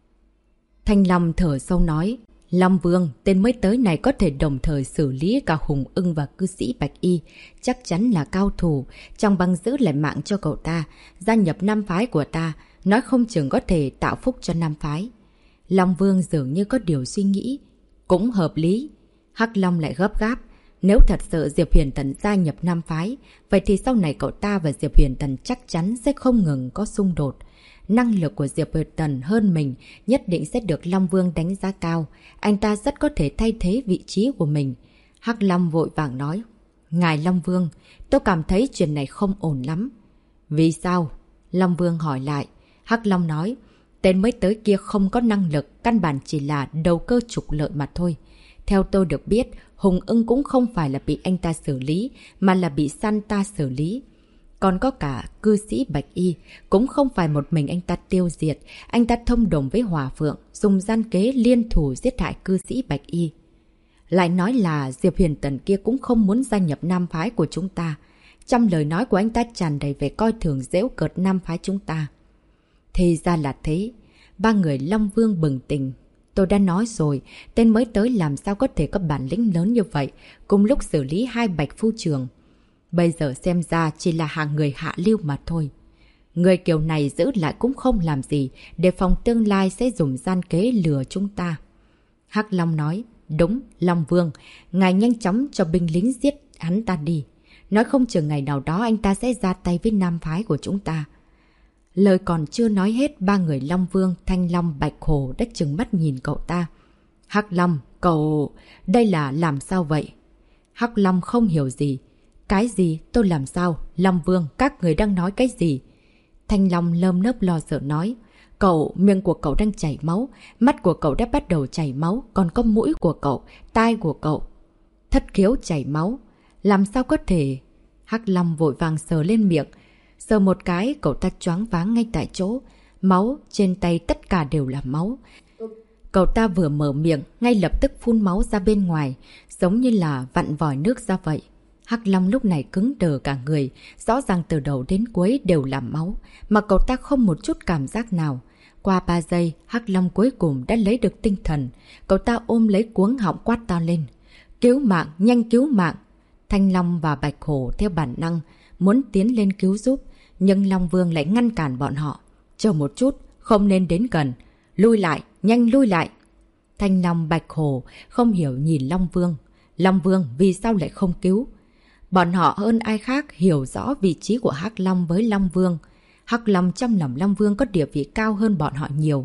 Thanh Long thở sâu nói. Long Vương, tên mới tới này có thể đồng thời xử lý cả Hùng Ưng và cư sĩ Bạch Y. Chắc chắn là cao thủ. Trong băng giữ lại mạng cho cậu ta. Gia nhập nam phái của ta. Nói không chừng có thể tạo phúc cho nam phái. Long Vương dường như có điều suy nghĩ. Cũng hợp lý. Hắc Long lại gấp gáp. Nếu thật sự Diệp Huyền Tần gia nhập nam phái, vậy thì sau này cậu ta và Diệp Huyền Tần chắc chắn sẽ không ngừng có xung đột. Năng lực của Diệp Huyền Tần hơn mình nhất định sẽ được Long Vương đánh giá cao. Anh ta rất có thể thay thế vị trí của mình. Hắc Long vội vàng nói. Ngài Long Vương, tôi cảm thấy chuyện này không ổn lắm. Vì sao? Long Vương hỏi lại. Hắc Long nói. Tên mới tới kia không có năng lực, căn bản chỉ là đầu cơ trục lợi mà thôi. Theo tôi được biết, Hùng Ưng cũng không phải là bị anh ta xử lý, mà là bị Santa xử lý. Còn có cả cư sĩ Bạch Y, cũng không phải một mình anh ta tiêu diệt. Anh ta thông đồng với Hỏa Phượng, dùng gian kế liên thủ giết hại cư sĩ Bạch Y. Lại nói là Diệp Huyền Tần kia cũng không muốn gia nhập nam phái của chúng ta. Trong lời nói của anh ta tràn đầy về coi thường giễu cợt nam phái chúng ta. Thì ra là thế. Ba người Long Vương bừng tỉnh. Tôi đã nói rồi, tên mới tới làm sao có thể có bản lĩnh lớn như vậy, cùng lúc xử lý hai Bạch Phu Trường. Bây giờ xem ra chỉ là hạng người hạ lưu mà thôi. Người kiểu này giữ lại cũng không làm gì, đề phòng tương lai sẽ dùng gian kế lừa chúng ta. Hắc Long nói, đúng, Long Vương, ngài nhanh chóng cho binh lính giết hắn ta đi. Nói không chừng ngày nào đó anh ta sẽ ra tay với nam phái của chúng ta. Lời còn chưa nói hết, ba người Long Vương, Thanh Long, Bạch Hổ đã trừng mắt nhìn cậu ta. Hắc Long, cậu... đây là làm sao vậy? Hắc Long không hiểu gì. Cái gì? Tôi làm sao? Long Vương, các người đang nói cái gì? Thanh Long lơm nớp lo sợ nói. Cậu, miệng của cậu đang chảy máu, mắt của cậu đã bắt đầu chảy máu, còn có mũi của cậu, tai của cậu. Thất khiếu chảy máu. Làm sao có thể? Hắc Long vội vàng sờ lên miệng. Sờ một cái, cậu ta choáng váng ngay tại chỗ. Máu, trên tay tất cả đều là máu. Cậu ta vừa mở miệng, ngay lập tức phun máu ra bên ngoài, giống như là vặn vòi nước ra vậy. Hắc Long lúc này cứng đờ cả người, rõ ràng từ đầu đến cuối đều là máu, mà cậu ta không một chút cảm giác nào. Qua 3 giây, Hắc Long cuối cùng đã lấy được tinh thần. Cậu ta ôm lấy cuống họng quát to lên. Cứu mạng, nhanh cứu mạng! Thanh Long và Bạch Hổ theo bản năng muốn tiến lên cứu giúp, nhưng Long Vương lại ngăn cản bọn họ. Chờ một chút, không nên đến gần. Lui lại, nhanh lui lại! Thanh Long, Bạch Hổ không hiểu nhìn Long Vương. Long Vương vì sao lại không cứu? Bọn họ hơn ai khác hiểu rõ vị trí của Hắc Long với Long Vương. Hắc Long trong lòng Long Vương có địa vị cao hơn bọn họ nhiều.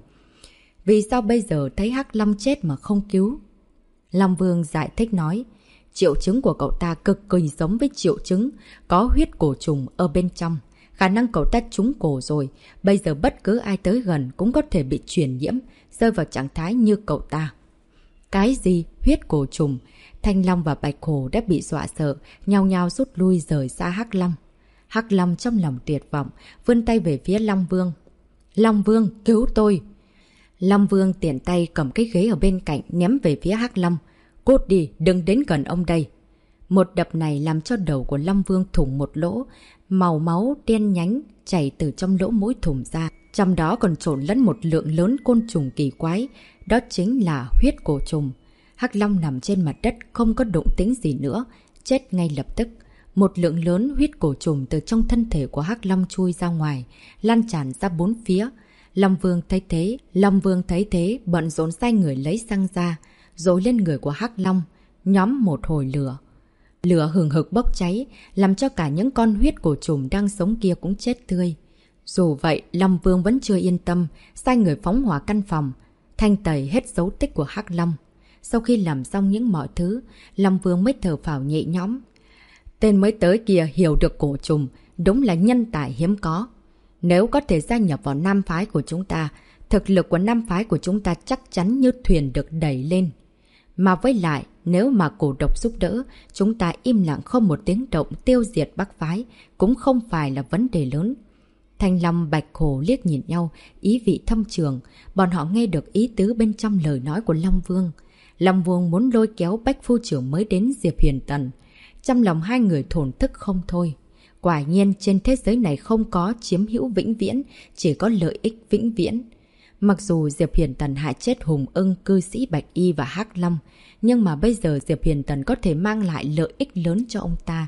Vì sao bây giờ thấy Hắc Long chết mà không cứu? Long Vương giải thích nói. Triệu chứng của cậu ta cực kỳ giống với triệu chứng có huyết cổ trùng ở bên trong. Khả năng cậu ta trúng cổ rồi. Bây giờ bất cứ ai tới gần cũng có thể bị truyền nhiễm, rơi vào trạng thái như cậu ta. Cái gì? Huyết cổ trùng? Thanh Long và Bạch Hổ đã bị dọa sợ, nhao nhao rút lui rời xa Hắc Long. Hắc Long trong lòng tuyệt vọng, vươn tay về phía Long Vương. Long Vương, cứu tôi! Long Vương tiện tay cầm cái ghế ở bên cạnh ném về phía Hắc Long. Cút đi, đừng đến gần ông đây! Một đập này làm cho đầu của Long Vương thủng một lỗ, màu máu đen nhánh chảy từ trong lỗ mũi thủng ra. Trong đó còn trộn lẫn một lượng lớn côn trùng kỳ quái, đó chính là huyết cổ trùng. Hắc Long nằm trên mặt đất không có động tĩnh gì nữa, chết ngay lập tức. Một lượng lớn huyết cổ trùng từ trong thân thể của Hắc Long chui ra ngoài, lan tràn ra bốn phía. Long Vương thấy thế, bận rộn sai người lấy xăng ra, rồi lên người của Hắc Long, nhóm một hồi lửa. Lửa hừng hực bốc cháy, làm cho cả những con huyết cổ trùng đang sống kia cũng chết tươi. Dù vậy, Long Vương vẫn chưa yên tâm, sai người phóng hỏa căn phòng, thanh tẩy hết dấu tích của Hắc Long. Sau khi làm xong những mọi thứ, Long Vương mới thở phào nhẹ nhõm. Tên mới tới kia hiểu được cổ trùng, đúng là nhân tài hiếm có. Nếu có thể gia nhập vào nam phái của chúng ta, thực lực của nam phái của chúng ta chắc chắn như thuyền được đẩy lên. Mà với lại, nếu mà cổ độc giúp đỡ, chúng ta im lặng không một tiếng động tiêu diệt Bắc phái, cũng không phải là vấn đề lớn. Thanh Long, Bạch Hổ liếc nhìn nhau, ý vị thâm trường. Bọn họ nghe được ý tứ bên trong lời nói của Long Vương. Long Vương muốn lôi kéo Bách Phu Trưởng mới đến Diệp Huyền Tần. Trong lòng hai người thổn thức không thôi. Quả nhiên trên thế giới này không có chiếm hữu vĩnh viễn, chỉ có lợi ích vĩnh viễn. Mặc dù Diệp Huyền Tần hại chết Hùng Ưng, cư sĩ Bạch Y và Hắc Long, nhưng mà bây giờ Diệp Huyền Tần có thể mang lại lợi ích lớn cho ông ta.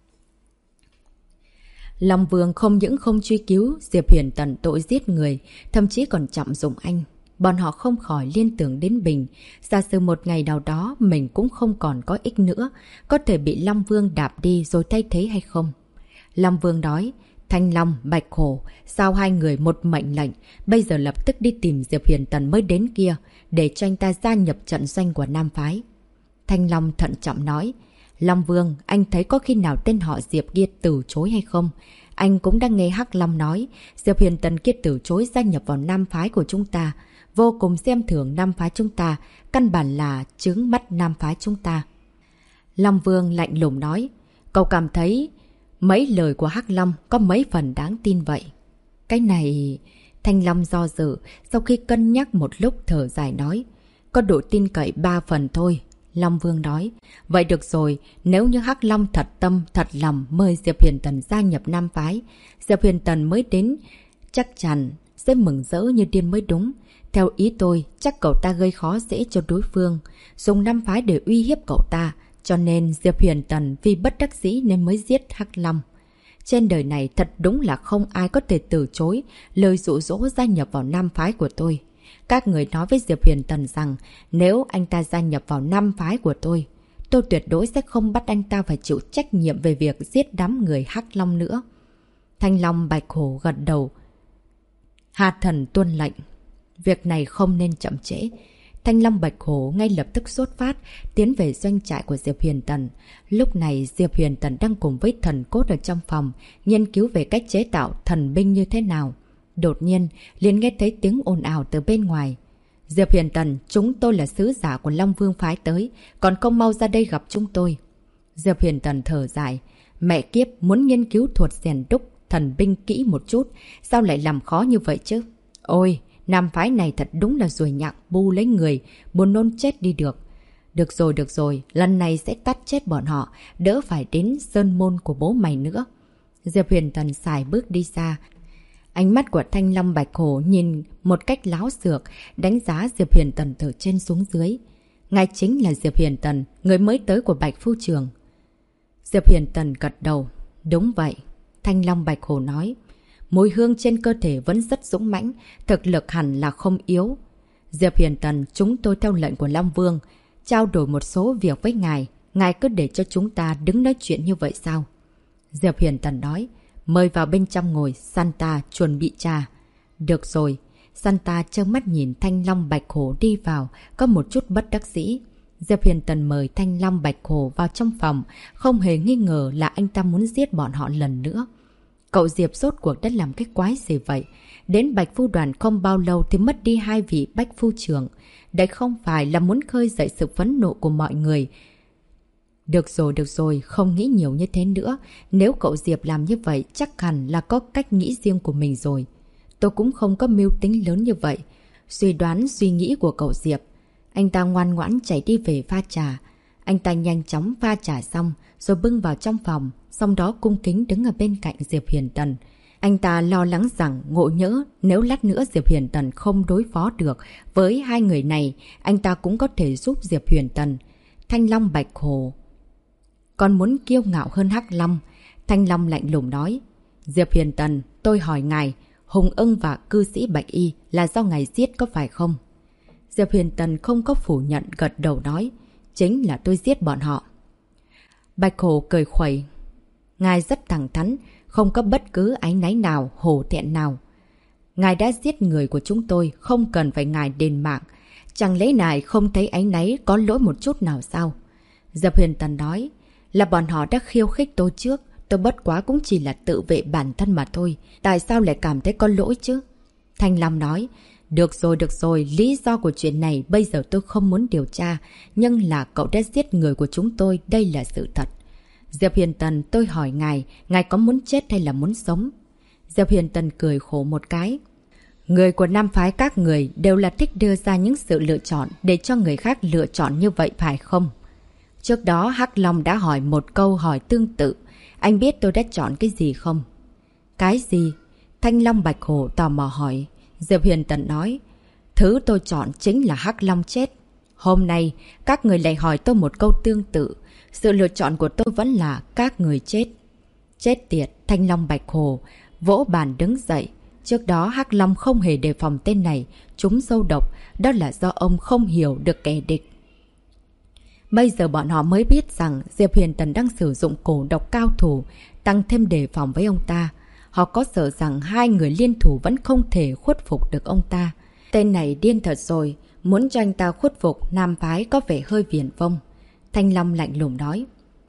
Long Vương không những không truy cứu Diệp Huyền Tần tội giết người, thậm chí còn trọng dụng anh. Bọn họ không khỏi liên tưởng đến Bình. Giả sử một ngày nào đó mình cũng không còn có ích nữa, có thể bị Long Vương đạp đi rồi thay thế hay không? Long Vương nói, Thanh Long, Bạch Hổ, sao hai người một mệnh lệnh, bây giờ lập tức đi tìm Diệp Huyền Tần mới đến kia, để cho anh ta gia nhập trận doanh của Nam Phái. Thanh Long thận trọng nói, Long Vương, anh thấy có khi nào tên họ Diệp kia từ chối hay không? Anh cũng đang nghe Hắc Long nói, Diệp Huyền Tần kia từ chối gia nhập vào Nam Phái của chúng ta, vô cùng xem thường Nam Phái chúng ta, căn bản là trướng mắt Nam Phái chúng ta. Long Vương lạnh lùng nói, cậu cảm thấy mấy lời của Hắc Long có mấy phần đáng tin vậy? Cái này... Thanh Long do dự, sau khi cân nhắc một lúc thở dài nói, có độ tin cậy 3 phần thôi. Long Vương nói, vậy được rồi, nếu như Hắc Long thật tâm, thật lòng mời Diệp Huyền Tần gia nhập Nam Phái, Diệp Huyền Tần mới đến, chắc chắn sẽ mừng rỡ như điên mới đúng. Theo ý tôi, chắc cậu ta gây khó dễ cho đối phương, dùng Nam Phái để uy hiếp cậu ta, cho nên Diệp Huyền Tần vì bất đắc dĩ nên mới giết Hắc Long. Trên đời này thật đúng là không ai có thể từ chối lời dụ dỗ gia nhập vào Nam Phái của tôi. Các người nói với Diệp Huyền Tần rằng nếu anh ta gia nhập vào Nam Phái của tôi tuyệt đối sẽ không bắt anh ta phải chịu trách nhiệm về việc giết đám người Hắc Long nữa. Thanh Long, Bạch Hổ gật đầu. Hà thần tuân lệnh. Việc này không nên chậm trễ. Thanh Long, Bạch Hổ ngay lập tức xuất phát, tiến về doanh trại của Diệp Huyền Tần. Lúc này Diệp Huyền Tần đang cùng với thần cốt ở trong phòng, nghiên cứu về cách chế tạo thần binh như thế nào. Đột nhiên, liền nghe thấy tiếng ồn ào từ bên ngoài. Diệp Huyền Tần, chúng tôi là sứ giả của Long Vương phái tới, còn không mau ra đây gặp chúng tôi. Diệp Huyền Tần thở dài. Mẹ kiếp, muốn nghiên cứu thuật rèn đúc thần binh kỹ một chút, sao lại làm khó như vậy chứ? Ôi, Nam Phái này thật đúng là ruồi nhặng bu lấy người, buồn nôn chết đi được. Được rồi, lần này sẽ tát chết bọn họ, đỡ phải đến sơn môn của bố mày nữa. Diệp Huyền Tần xài bước đi xa. Ánh mắt của Thanh Long, Bạch Hổ nhìn một cách láo xược, đánh giá Diệp Huyền Tần từ trên xuống dưới. Ngài chính là Diệp Huyền Tần, người mới tới của Bạch Phu Trường. Diệp Huyền Tần gật đầu. Đúng vậy. Thanh Long, Bạch Hổ nói. Mùi hương trên cơ thể vẫn rất dũng mãnh, thực lực hẳn là không yếu. Diệp Huyền Tần, chúng tôi theo lệnh của Long Vương, trao đổi một số việc với ngài. Ngài cứ để cho chúng ta đứng nói chuyện như vậy sao? Diệp Huyền Tần nói. Mời vào bên trong ngồi, Santa chuẩn bị trà. Được rồi. Santa trơ mắt nhìn Thanh Long, Bạch Hổ đi vào, có một chút bất đắc dĩ. Diệp Huyền Tần mời Thanh Long, Bạch Hổ vào trong phòng, không hề nghi ngờ là anh ta muốn giết bọn họ lần nữa. Cậu Diệp rốt cuộc đã làm cái quái gì vậy? Đến Bạch Phu Đoàn không bao lâu thì mất đi 2 vị Bách Phu Trưởng. Đấy không phải là muốn khơi dậy sự phẫn nộ của mọi người. Được rồi, không nghĩ nhiều như thế nữa. Nếu cậu Diệp làm như vậy chắc hẳn là có cách nghĩ riêng của mình rồi. Tôi cũng không có mưu tính lớn như vậy. Suy đoán suy nghĩ của cậu Diệp. Anh ta ngoan ngoãn chạy đi về pha trà. Anh ta nhanh chóng pha trà xong rồi bưng vào trong phòng. Sau đó cung kính đứng ở bên cạnh Diệp Huyền Tần. Anh ta lo lắng rằng ngộ nhỡ nếu lát nữa Diệp Huyền Tần không đối phó được với hai người này, anh ta cũng có thể giúp Diệp Huyền Tần. Thanh Long, Bạch Hổ còn muốn kiêu ngạo hơn Hắc Long. Thanh Long lạnh lùng nói. Diệp Huyền Tần, tôi hỏi ngài, Hùng Ưng và cư sĩ Bạch Y là do ngài giết có phải không? Diệp Huyền Tần không có phủ nhận, gật đầu nói. Chính là tôi giết bọn họ. Bạch Hổ cười khuẩy. Ngài rất thẳng thắn, không có bất cứ áy náy nào, hổ thẹn nào. Ngài đã giết người của chúng tôi, không cần phải ngài đền mạng. Chẳng lẽ ngài không thấy áy náy có lỗi một chút nào sao? Diệp Huyền Tần nói. Là bọn họ đã khiêu khích tôi trước, tôi bất quá cũng chỉ là tự vệ bản thân mà thôi. Tại sao lại cảm thấy có lỗi chứ? Thanh Long nói. Được rồi, lý do của chuyện này bây giờ tôi không muốn điều tra, nhưng là cậu đã giết người của chúng tôi, đây là sự thật. Diệp Huyền Tần, tôi hỏi ngài có muốn chết hay là muốn sống? Diệp Huyền Tần cười khổ một cái. Người của nam phái các người đều là thích đưa ra những sự lựa chọn để cho người khác lựa chọn như vậy phải không? Trước đó Hắc Long đã hỏi một câu hỏi tương tự. Anh biết tôi đã chọn cái gì không? Cái gì? Thanh Long Bạch Hổ tò mò hỏi. Diệp Huyền Tần nói. Thứ tôi chọn chính là Hắc Long chết. Hôm nay, các người lại hỏi tôi một câu tương tự. Sự lựa chọn của tôi vẫn là các người chết. Chết tiệt, Thanh Long Bạch Hổ vỗ bàn đứng dậy. Trước đó Hắc Long không hề đề phòng tên này, chúng sâu độc, đó là do ông không hiểu được kẻ địch. Bây giờ bọn họ mới biết rằng Diệp Huyền Tần đang sử dụng cổ độc cao thủ, tăng thêm đề phòng với ông ta. Họ có sợ rằng hai người liên thủ vẫn không thể khuất phục được ông ta. Tên này điên thật rồi, muốn cho anh ta khuất phục nam phái có vẻ hơi viển vông. Thanh Long lạnh lùng nói.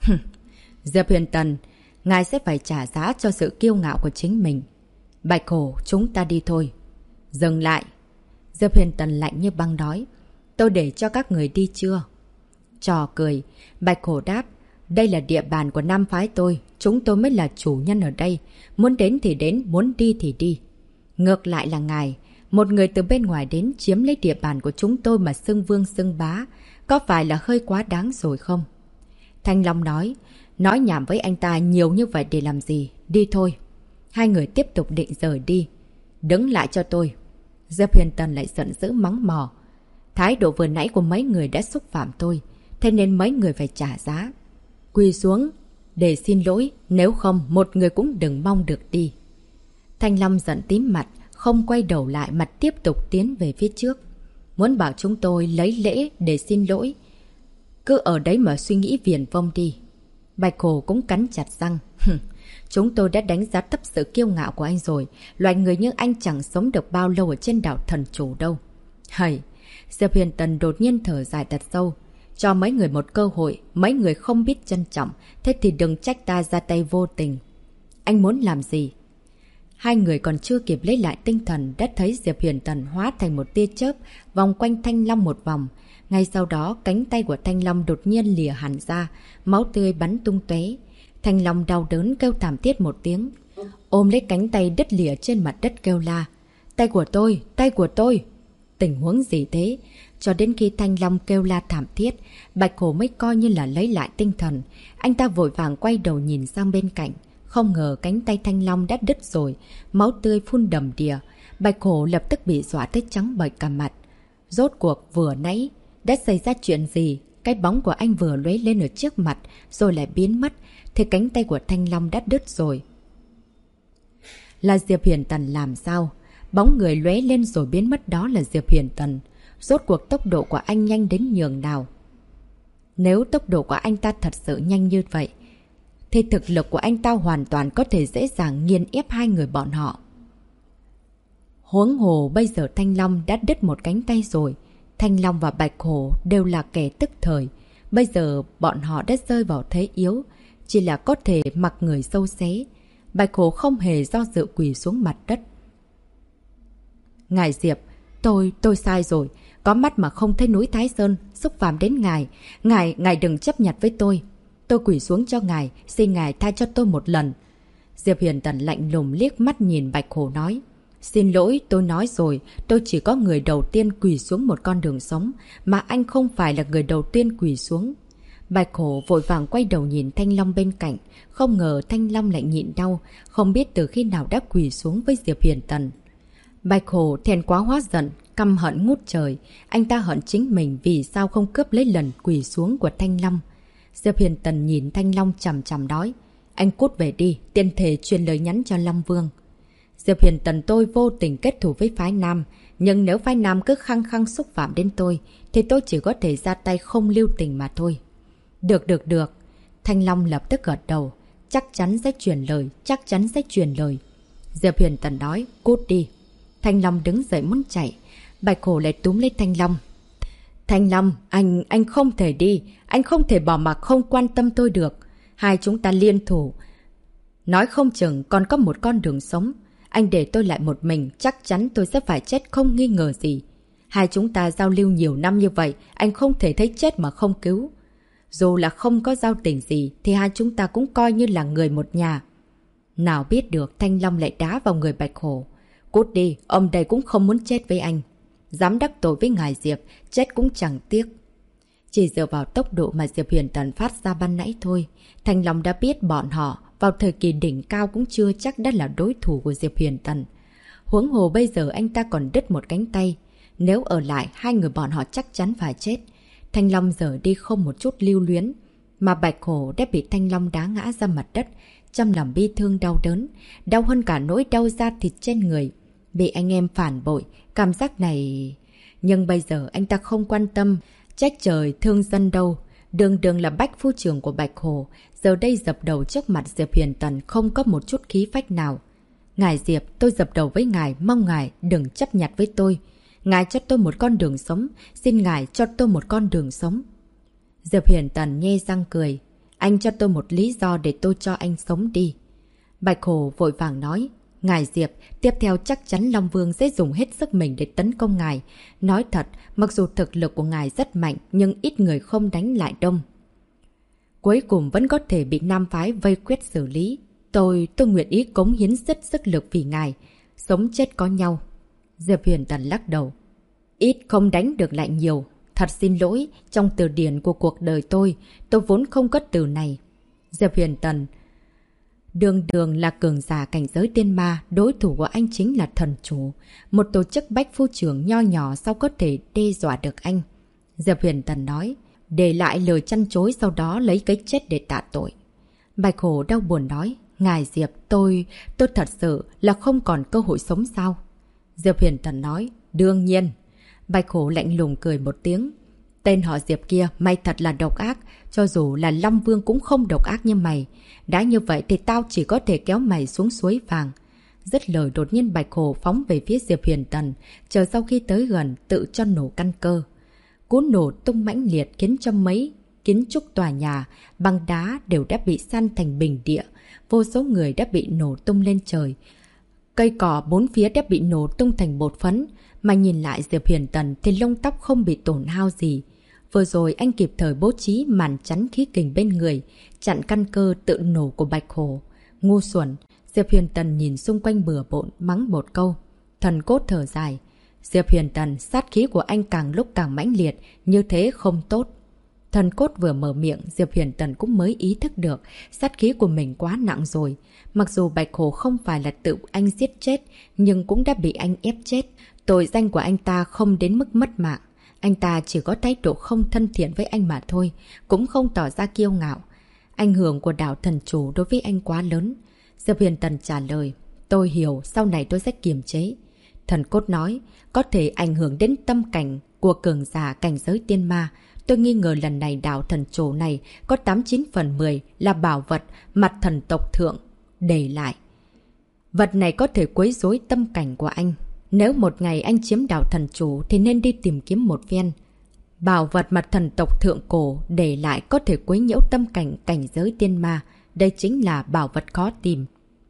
Diệp Huyền Tần, ngài sẽ phải trả giá cho sự kiêu ngạo của chính mình. Bạch Hổ, chúng ta đi thôi. Dừng lại. Diệp Huyền Tần lạnh như băng nói. Tôi để cho các người đi chưa? Trò cười. Bạch Hổ đáp. Đây là địa bàn của nam phái tôi. Chúng tôi mới là chủ nhân ở đây. Muốn đến thì đến, muốn đi thì đi. Ngược lại là ngài. Một người từ bên ngoài đến chiếm lấy địa bàn của chúng tôi mà xưng vương xưng bá. Có phải là hơi quá đáng rồi không? Thanh Long nói. Nói nhảm với anh ta nhiều như vậy để làm gì? Đi thôi. Hai người tiếp tục định rời đi. Đứng lại cho tôi. Diệp Huyền Tần lại giận dữ mắng mỏ. Thái độ vừa nãy của mấy người đã xúc phạm tôi. Thế nên mấy người phải trả giá. Quỳ xuống để xin lỗi. Nếu không một người cũng đừng mong được đi. Thanh Long giận tím mặt. Không quay đầu lại mà tiếp tục tiến về phía trước. Muốn bảo chúng tôi lấy lễ để xin lỗi. Cứ ở đấy mà suy nghĩ viển vông đi. Bạch Hổ cũng cắn chặt răng. Chúng tôi đã đánh giá thấp sự kiêu ngạo của anh rồi. Loại người như anh chẳng sống được bao lâu ở trên đảo thần chủ đâu. Hầy! Diệp Huyền Tần đột nhiên thở dài thật sâu. Cho mấy người một cơ hội, mấy người không biết trân trọng. Thế thì đừng trách ta ra tay vô tình. Anh muốn làm gì? Hai người còn chưa kịp lấy lại tinh thần đã thấy Diệp Huyền Tần hóa thành một tia chớp vòng quanh Thanh Long một vòng. Ngay sau đó cánh tay của Thanh Long đột nhiên lìa hẳn ra, máu tươi bắn tung tóe. Thanh Long đau đớn kêu thảm thiết một tiếng, ôm lấy cánh tay đứt lìa trên mặt đất kêu la. Tay của tôi! Tay của tôi! Tình huống gì thế? Cho đến khi Thanh Long kêu la thảm thiết, Bạch Hổ mới coi như là lấy lại tinh thần. Anh ta vội vàng quay đầu nhìn sang bên cạnh. Không ngờ cánh tay Thanh Long đã đứt rồi, máu tươi phun đầm đìa. Bạch Hổ lập tức bị dọa tới trắng bệch cả mặt. Rốt cuộc vừa nãy đã xảy ra chuyện gì? Cái bóng của anh vừa lóe lên ở trước mặt rồi lại biến mất, thì cánh tay của Thanh Long đã đứt rồi. Là Diệp Huyền Tần làm sao? Bóng người lóe lên rồi biến mất, đó là Diệp Huyền Tần. Rốt cuộc tốc độ của anh nhanh đến nhường nào? Nếu tốc độ của anh ta thật sự nhanh như vậy, thì thực lực của anh ta hoàn toàn có thể dễ dàng nghiền ép hai người bọn họ. Huống hồ bây giờ Thanh Long đã đứt một cánh tay rồi. Thanh Long và Bạch Hổ đều là kẻ tức thời. Bây giờ bọn họ đã rơi vào thế yếu, chỉ là có thể mặc người sâu xé. Bạch Hổ không hề do dự quỳ xuống mặt đất. Ngài Diệp, tôi sai rồi. Có mắt mà không thấy núi Thái Sơn, xúc phạm đến ngài. Ngài đừng chấp nhặt với tôi. Tôi quỳ xuống cho ngài, xin ngài tha cho tôi một lần. Diệp Huyền Tần lạnh lùng liếc mắt nhìn Bạch Hổ nói. Xin lỗi, tôi nói rồi, tôi chỉ có người đầu tiên quỳ xuống một con đường sống, mà anh không phải là người đầu tiên quỳ xuống. Bạch Hổ vội vàng quay đầu nhìn Thanh Long bên cạnh, không ngờ Thanh Long lại nhịn đau, không biết từ khi nào đã quỳ xuống với Diệp Huyền Tần. Bạch Hổ thẹn quá hóa giận, căm hận ngút trời, anh ta hận chính mình vì sao không cướp lấy lần quỳ xuống của Thanh Long. Diệp Huyền Tần nhìn Thanh Long chằm chằm nói, anh cút về đi, tiên thể truyền lời nhắn cho Long Vương. Diệp Huyền Tần tôi vô tình kết thù với phái Nam, nhưng nếu phái Nam cứ khăng khăng xúc phạm đến tôi, thì tôi chỉ có thể ra tay không lưu tình mà thôi. Được. Thanh Long lập tức gật đầu, chắc chắn sẽ truyền lời. Diệp Huyền Tần nói, cút đi. Thanh Long đứng dậy muốn chạy, Bạch Hổ lại túm lấy Thanh Long. Thanh Long, anh không thể đi, anh không thể bỏ mặc không quan tâm tôi được. Hai chúng ta liên thủ, nói không chừng còn có một con đường sống. Anh để tôi lại một mình, chắc chắn tôi sẽ phải chết không nghi ngờ gì. Hai chúng ta giao lưu nhiều năm như vậy, anh không thể thấy chết mà không cứu. Dù là không có giao tình gì, thì hai chúng ta cũng coi như là người một nhà. Nào biết được Thanh Long lại đá vào người Bạch Hổ. Cút đi, ông đây cũng không muốn chết với anh. Dám đắc tội với ngài Diệp, chết cũng chẳng tiếc. Chỉ dựa vào tốc độ mà Diệp Huyền Tần phát ra ban nãy thôi, Thanh Long đã biết bọn họ vào thời kỳ đỉnh cao cũng chưa chắc đã là đối thủ của Diệp Huyền Tần. Huống hồ bây giờ anh ta còn đứt một cánh tay. Nếu ở lại, hai người bọn họ chắc chắn phải chết. Thanh Long giờ đi không một chút lưu luyến. Mà Bạch Hổ đã bị Thanh Long đá ngã ra mặt đất. Trong lòng bi thương đau đớn. Đau hơn cả nỗi đau da thịt trên người. Bị anh em phản bội. Cảm giác này... Nhưng bây giờ anh ta không quan tâm. Trách trời thương dân đâu. Đường đường là bách phu trưởng của Bạch Hổ. Giờ đây dập đầu trước mặt Diệp Huyền Tần không có một chút khí phách nào. Ngài Diệp, tôi dập đầu với ngài, mong ngài đừng chấp nhặt với tôi. Ngài cho tôi một con đường sống, xin ngài cho tôi một con đường sống. Diệp Huyền Tần nhe răng cười. Anh cho tôi một lý do để tôi cho anh sống đi. Bạch Hổ vội vàng nói. Ngài Diệp, tiếp theo chắc chắn Long Vương sẽ dùng hết sức mình để tấn công ngài. Nói thật, mặc dù thực lực của ngài rất mạnh, nhưng ít người không đánh lại đông. Cuối cùng vẫn có thể bị Nam Phái vây quyết xử lý. Tôi nguyện ý cống hiến rất sức lực vì ngài. Sống chết có nhau. Diệp Huyền Tần lắc đầu. Ít không đánh được lại nhiều. Thật xin lỗi, trong từ điển của cuộc đời tôi vốn không có từ này. Diệp Huyền Tần đường đường là cường giả cảnh giới tiên ma, đối thủ của anh chính là thần chủ. Một tổ chức bách phu trưởng nho nhỏ sao có thể đe dọa được anh. Diệp Huyền Tần nói, để lại lời chăn chối sau đó lấy cái chết để tạ tội. Bạch Hổ đau buồn nói, ngài Diệp, tôi thật sự là không còn cơ hội sống sao? Diệp Huyền Tần nói, đương nhiên. Bạch Hổ lạnh lùng cười một tiếng. Tên họ Diệp kia, mày thật là độc ác. Cho dù là Long Vương cũng không độc ác như mày. Đã như vậy thì tao chỉ có thể kéo mày xuống suối vàng. Dứt lời đột nhiên Bạch Hổ phóng về phía Diệp Huyền Tần. Chờ sau khi tới gần, tự cho nổ căn cơ. Cú nổ tung mãnh liệt khiến cho mấy kiến trúc tòa nhà, băng đá đều đã bị san thành bình địa. Vô số người đã bị nổ tung lên trời. Cây cỏ bốn phía đã bị nổ tung thành bột phấn. Mà nhìn lại Diệp Huyền Tần thì lông tóc không bị tổn hao gì. Vừa rồi anh kịp thời bố trí màn chắn khí kình bên người, chặn căn cơ tự nổ của Bạch Hổ. Ngu xuẩn, Diệp Huyền Tần nhìn xung quanh bừa bộn mắng một câu. Thần cốt thở dài. Diệp Huyền Tần, sát khí của anh càng lúc càng mãnh liệt, như thế không tốt. Thần cốt vừa mở miệng, Diệp Huyền Tần cũng mới ý thức được sát khí của mình quá nặng rồi. Mặc dù Bạch Hổ không phải là tự anh giết chết, nhưng cũng đã bị anh ép chết. Tội danh của anh ta không đến mức mất mạng. Anh ta chỉ có thái độ không thân thiện với anh mà thôi, cũng không tỏ ra kiêu ngạo. Ảnh hưởng của đảo thần chủ đối với anh quá lớn. Diệp Huyền Tần trả lời, tôi hiểu, sau này tôi sẽ kiềm chế. Thần cốt nói, có thể ảnh hưởng đến tâm cảnh của cường giả cảnh giới tiên ma. Tôi nghi ngờ lần này đảo thần chủ này có 89/10 là bảo vật mặt thần tộc thượng để lại. Vật này có thể quấy rối tâm cảnh của anh. Nếu một ngày anh chiếm đảo thần chủ thì nên đi tìm kiếm một phen. Bảo vật mặt thần tộc thượng cổ để lại có thể quấy nhiễu tâm cảnh cảnh giới tiên ma. Đây chính là bảo vật khó tìm.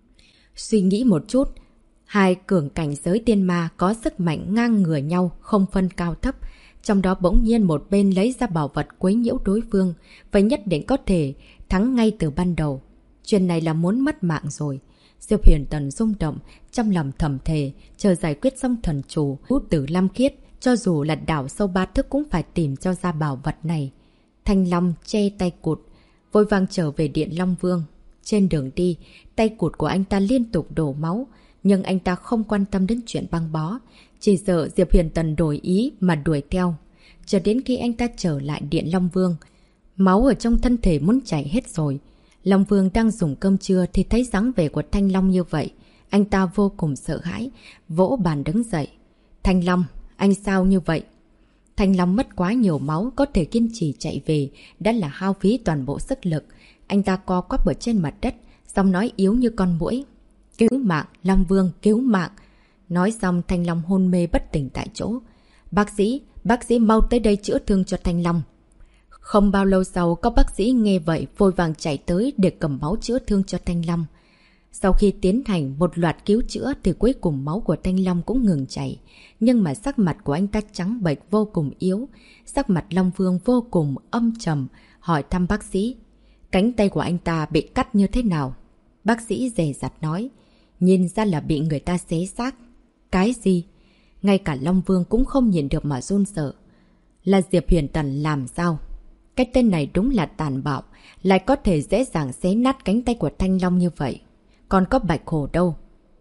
Suy nghĩ một chút, hai cường cảnh giới tiên ma có sức mạnh ngang ngửa nhau, không phân cao thấp. Trong đó bỗng nhiên một bên lấy ra bảo vật quấy nhiễu đối phương, vậy nhất định có thể thắng ngay từ ban đầu. Chuyện này là muốn mất mạng rồi. Diệp Huyền Tần rung động, trong lòng thầm thề, chờ giải quyết xong thần chủ, Út Tử Lam Khiết, cho dù là đảo sâu 3 thước cũng phải tìm cho ra bảo vật này. Thanh Long che tay cụt, vội vàng trở về điện Long Vương. Trên đường đi, tay cụt của anh ta liên tục đổ máu, nhưng anh ta không quan tâm đến chuyện băng bó, chỉ sợ Diệp Huyền Tần đổi ý mà đuổi theo. Cho đến khi anh ta trở lại điện Long Vương, máu ở trong thân thể muốn chảy hết rồi. Long Vương đang dùng cơm trưa thì thấy dáng vẻ của Thanh Long như vậy. Anh ta vô cùng sợ hãi, vỗ bàn đứng dậy. Thanh Long, anh sao như vậy? Thanh Long mất quá nhiều máu, có thể kiên trì chạy về, đã là hao phí toàn bộ sức lực. Anh ta co quắp ở trên mặt đất, giọng nói yếu như con muỗi. Cứu mạng, Long Vương, cứu mạng. Nói xong Thanh Long hôn mê bất tỉnh tại chỗ. Bác sĩ mau tới đây chữa thương cho Thanh Long. Không bao lâu sau, có bác sĩ nghe vậy vội vàng chạy tới để cầm máu chữa thương cho Thanh Long. Sau khi tiến hành một loạt cứu chữa thì cuối cùng máu của Thanh Long cũng ngừng chảy. Nhưng mà sắc mặt của anh ta trắng bệch vô cùng yếu. Sắc mặt Long Vương vô cùng âm trầm, hỏi thăm bác sĩ. Cánh tay của anh ta bị cắt như thế nào? Bác sĩ dè dặt nói. Nhìn ra là bị người ta xé xác. Cái gì? Ngay cả Long Vương cũng không nhìn được mà run sợ. Là Diệp Huyền Tần làm sao? Cái tên này đúng là tàn bạo, lại có thể dễ dàng xé nát cánh tay của Thanh Long như vậy. Còn có Bạch Hổ đâu?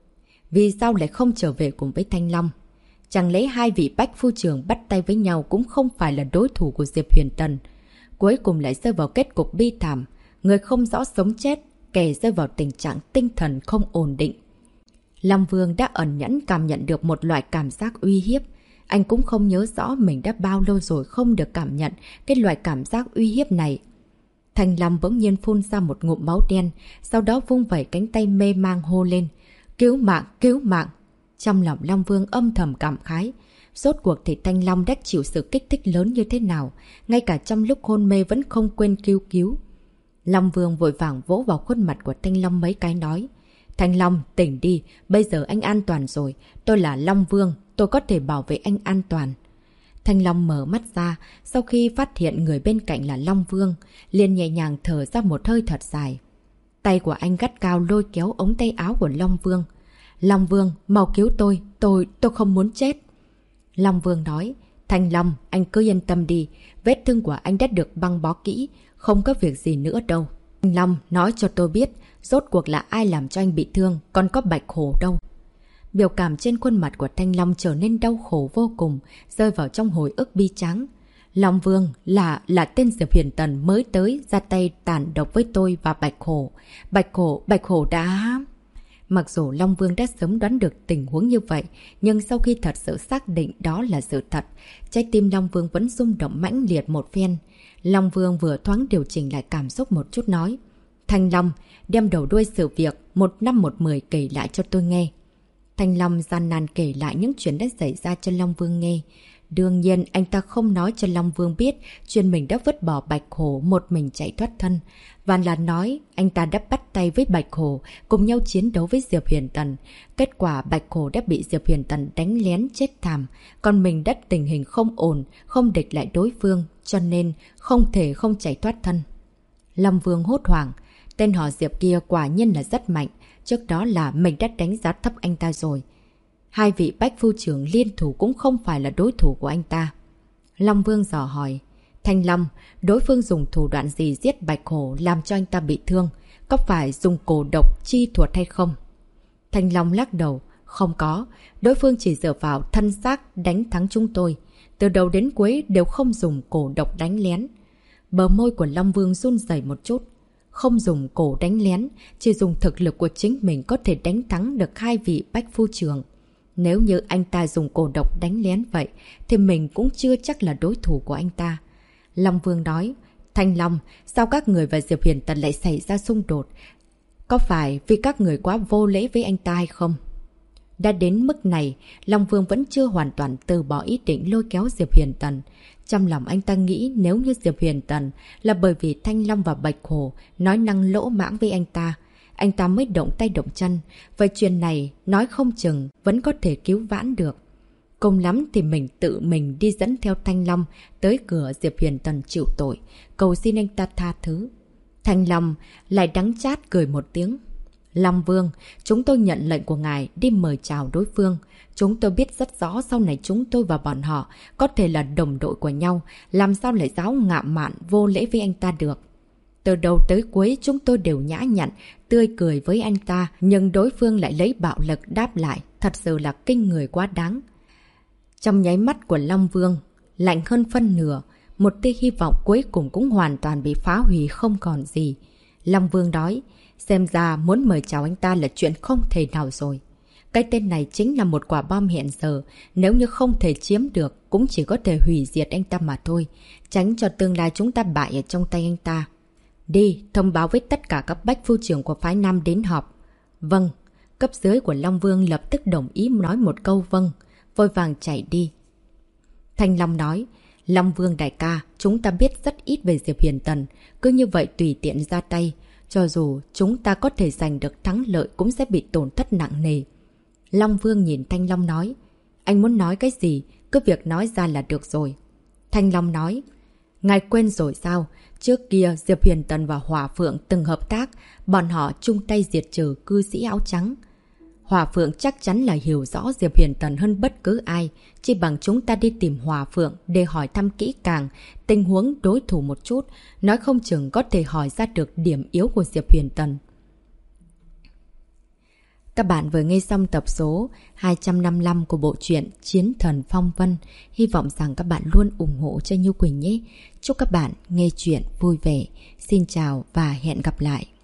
Vì sao lại không trở về cùng với Thanh Long? Chẳng lẽ hai vị Bách Phu Trưởng bắt tay với nhau cũng không phải là đối thủ của Diệp Huyền Tần? Cuối cùng lại rơi vào kết cục bi thảm. Người không rõ sống chết, kẻ rơi vào tình trạng tinh thần không ổn định. Long Vương đã ẩn nhẫn cảm nhận được một loại cảm giác uy hiếp. Anh cũng không nhớ rõ mình đã bao lâu rồi không được cảm nhận cái loại cảm giác uy hiếp này. Thanh Long bỗng nhiên phun ra một ngụm máu đen, sau đó vung vẩy cánh tay mê mang hô lên. Cứu mạng, cứu mạng! Trong lòng Long Vương âm thầm cảm khái. Rốt cuộc thì Thanh Long đã chịu sự kích thích lớn như thế nào, ngay cả trong lúc hôn mê vẫn không quên kêu cứu. Long Vương vội vàng vỗ vào khuôn mặt của Thanh Long mấy cái nói. Thanh Long, tỉnh đi, bây giờ anh an toàn rồi. Tôi là Long Vương, tôi có thể bảo vệ anh an toàn. Thanh Long mở mắt ra, sau khi phát hiện người bên cạnh là Long Vương, liền nhẹ nhàng thở ra một hơi thật dài. Tay của anh gắt cao lôi kéo ống tay áo của Long Vương. Long Vương, mau cứu tôi không muốn chết. Long Vương nói, Thanh Long, anh cứ yên tâm đi, vết thương của anh đã được băng bó kỹ, không có việc gì nữa đâu. Thanh Long, nói cho tôi biết, rốt cuộc là ai làm cho anh bị thương, còn có Bạch Hổ đâu. Biểu cảm trên khuôn mặt của Thanh Long trở nên đau khổ vô cùng, rơi vào trong hồi ức bi tráng. Long Vương là tên Diệp Huyền Tần mới tới ra tay tàn độc với tôi và Bạch Hổ. Bạch Hổ đã... Mặc dù Long Vương đã sớm đoán được tình huống như vậy, nhưng sau khi thật sự xác định đó là sự thật, trái tim Long Vương vẫn rung động mãnh liệt một phen. Long Vương vừa thoáng điều chỉnh lại cảm xúc một chút nói. Thanh Long, đem đầu đuôi sự việc 1/10 kể lại cho tôi nghe. Thanh Long gian nan kể lại những chuyện đã xảy ra cho Long Vương nghe. Đương nhiên anh ta không nói cho Long Vương biết chuyện mình đã vứt bỏ Bạch Hổ một mình chạy thoát thân. Và là nói anh ta đã bắt tay với Bạch Hổ cùng nhau chiến đấu với Diệp Huyền Tần. Kết quả Bạch Hổ đã bị Diệp Huyền Tần đánh lén chết thảm. Còn mình đã tình hình không ổn, không địch lại đối phương, cho nên không thể không chạy thoát thân. Long Vương hốt hoảng. Tên họ Diệp kia quả nhiên là rất mạnh. Trước đó là mình đã đánh giá thấp anh ta rồi. Hai vị Bách Phu Trưởng liên thủ cũng không phải là đối thủ của anh ta. Long Vương dò hỏi. Thanh Long, đối phương dùng thủ đoạn gì giết Bạch Hổ làm cho anh ta bị thương? Có phải dùng cổ độc chi thuật hay không? Thanh Long lắc đầu. Không có. Đối phương chỉ dựa vào thân xác đánh thắng chúng tôi. Từ đầu đến cuối đều không dùng cổ độc đánh lén. Bờ môi của Long Vương run rẩy một chút. Không dùng cổ đánh lén, chỉ dùng thực lực của chính mình có thể đánh thắng được hai vị Bách Phu Trưởng. Nếu như anh ta dùng cổ độc đánh lén vậy, thì mình cũng chưa chắc là đối thủ của anh ta. Long Vương nói, Thanh Long, sao các người và Diệp Huyền Tần lại xảy ra xung đột? Có phải vì các người quá vô lễ với anh ta hay không? Đã đến mức này, Long Vương vẫn chưa hoàn toàn từ bỏ ý định lôi kéo Diệp Huyền Tần. Trong lòng anh ta nghĩ nếu như Diệp Huyền Tần là bởi vì Thanh Long và Bạch Hổ nói năng lỗ mãng với anh ta mới động tay động chân. Vậy chuyện này nói không chừng vẫn có thể cứu vãn được. Cùng lắm thì mình tự mình đi dẫn theo Thanh Long tới cửa Diệp Huyền Tần chịu tội, cầu xin anh ta tha thứ. Thanh Long lại đắng chát cười một tiếng. Long Vương, chúng tôi nhận lệnh của ngài đi mời chào đối phương. Chúng tôi biết rất rõ sau này chúng tôi và bọn họ có thể là đồng đội của nhau, làm sao lại dám ngạo mạn vô lễ với anh ta được. Từ đầu tới cuối chúng tôi đều nhã nhặn, tươi cười với anh ta, nhưng đối phương lại lấy bạo lực đáp lại, thật sự là kinh người quá đáng. Trong nháy mắt của Long Vương, lạnh hơn phân nửa, một tia hy vọng cuối cùng cũng hoàn toàn bị phá hủy không còn gì. Long Vương nói, xem ra muốn mời chào anh ta là chuyện không thể nào rồi. Cái tên này chính là một quả bom hiện giờ, nếu như không thể chiếm được cũng chỉ có thể hủy diệt anh ta mà thôi, tránh cho tương lai chúng ta bại ở trong tay anh ta. Đi, thông báo với tất cả các Bách Phu Trưởng của phái Nam đến họp. Vâng, cấp dưới của Long Vương lập tức đồng ý nói một câu vâng, vội vàng chạy đi. Thanh Long nói, Long Vương đại ca, chúng ta biết rất ít về Diệp Huyền Tần, cứ như vậy tùy tiện ra tay. Cho dù chúng ta có thể giành được thắng lợi cũng sẽ bị tổn thất nặng nề. Long Vương nhìn Thanh Long nói, anh muốn nói cái gì, cứ việc nói ra là được rồi. Thanh Long nói, Ngài quên rồi sao? Trước kia Diệp Huyền Tần và Hỏa Phượng từng hợp tác, bọn họ chung tay diệt trừ cư sĩ áo trắng. Hỏa Phượng chắc chắn là hiểu rõ Diệp Huyền Tần hơn bất cứ ai, chỉ bằng chúng ta đi tìm Hỏa Phượng để hỏi thăm kỹ càng tình huống đối thủ một chút, nói không chừng có thể hỏi ra được điểm yếu của Diệp Huyền Tần. Các bạn vừa nghe xong tập số 255 của bộ truyện Chiến Thần Phong Vân. Hy vọng rằng các bạn luôn ủng hộ cho Như Quỳnh nhé. Chúc các bạn nghe chuyện vui vẻ. Xin chào và hẹn gặp lại.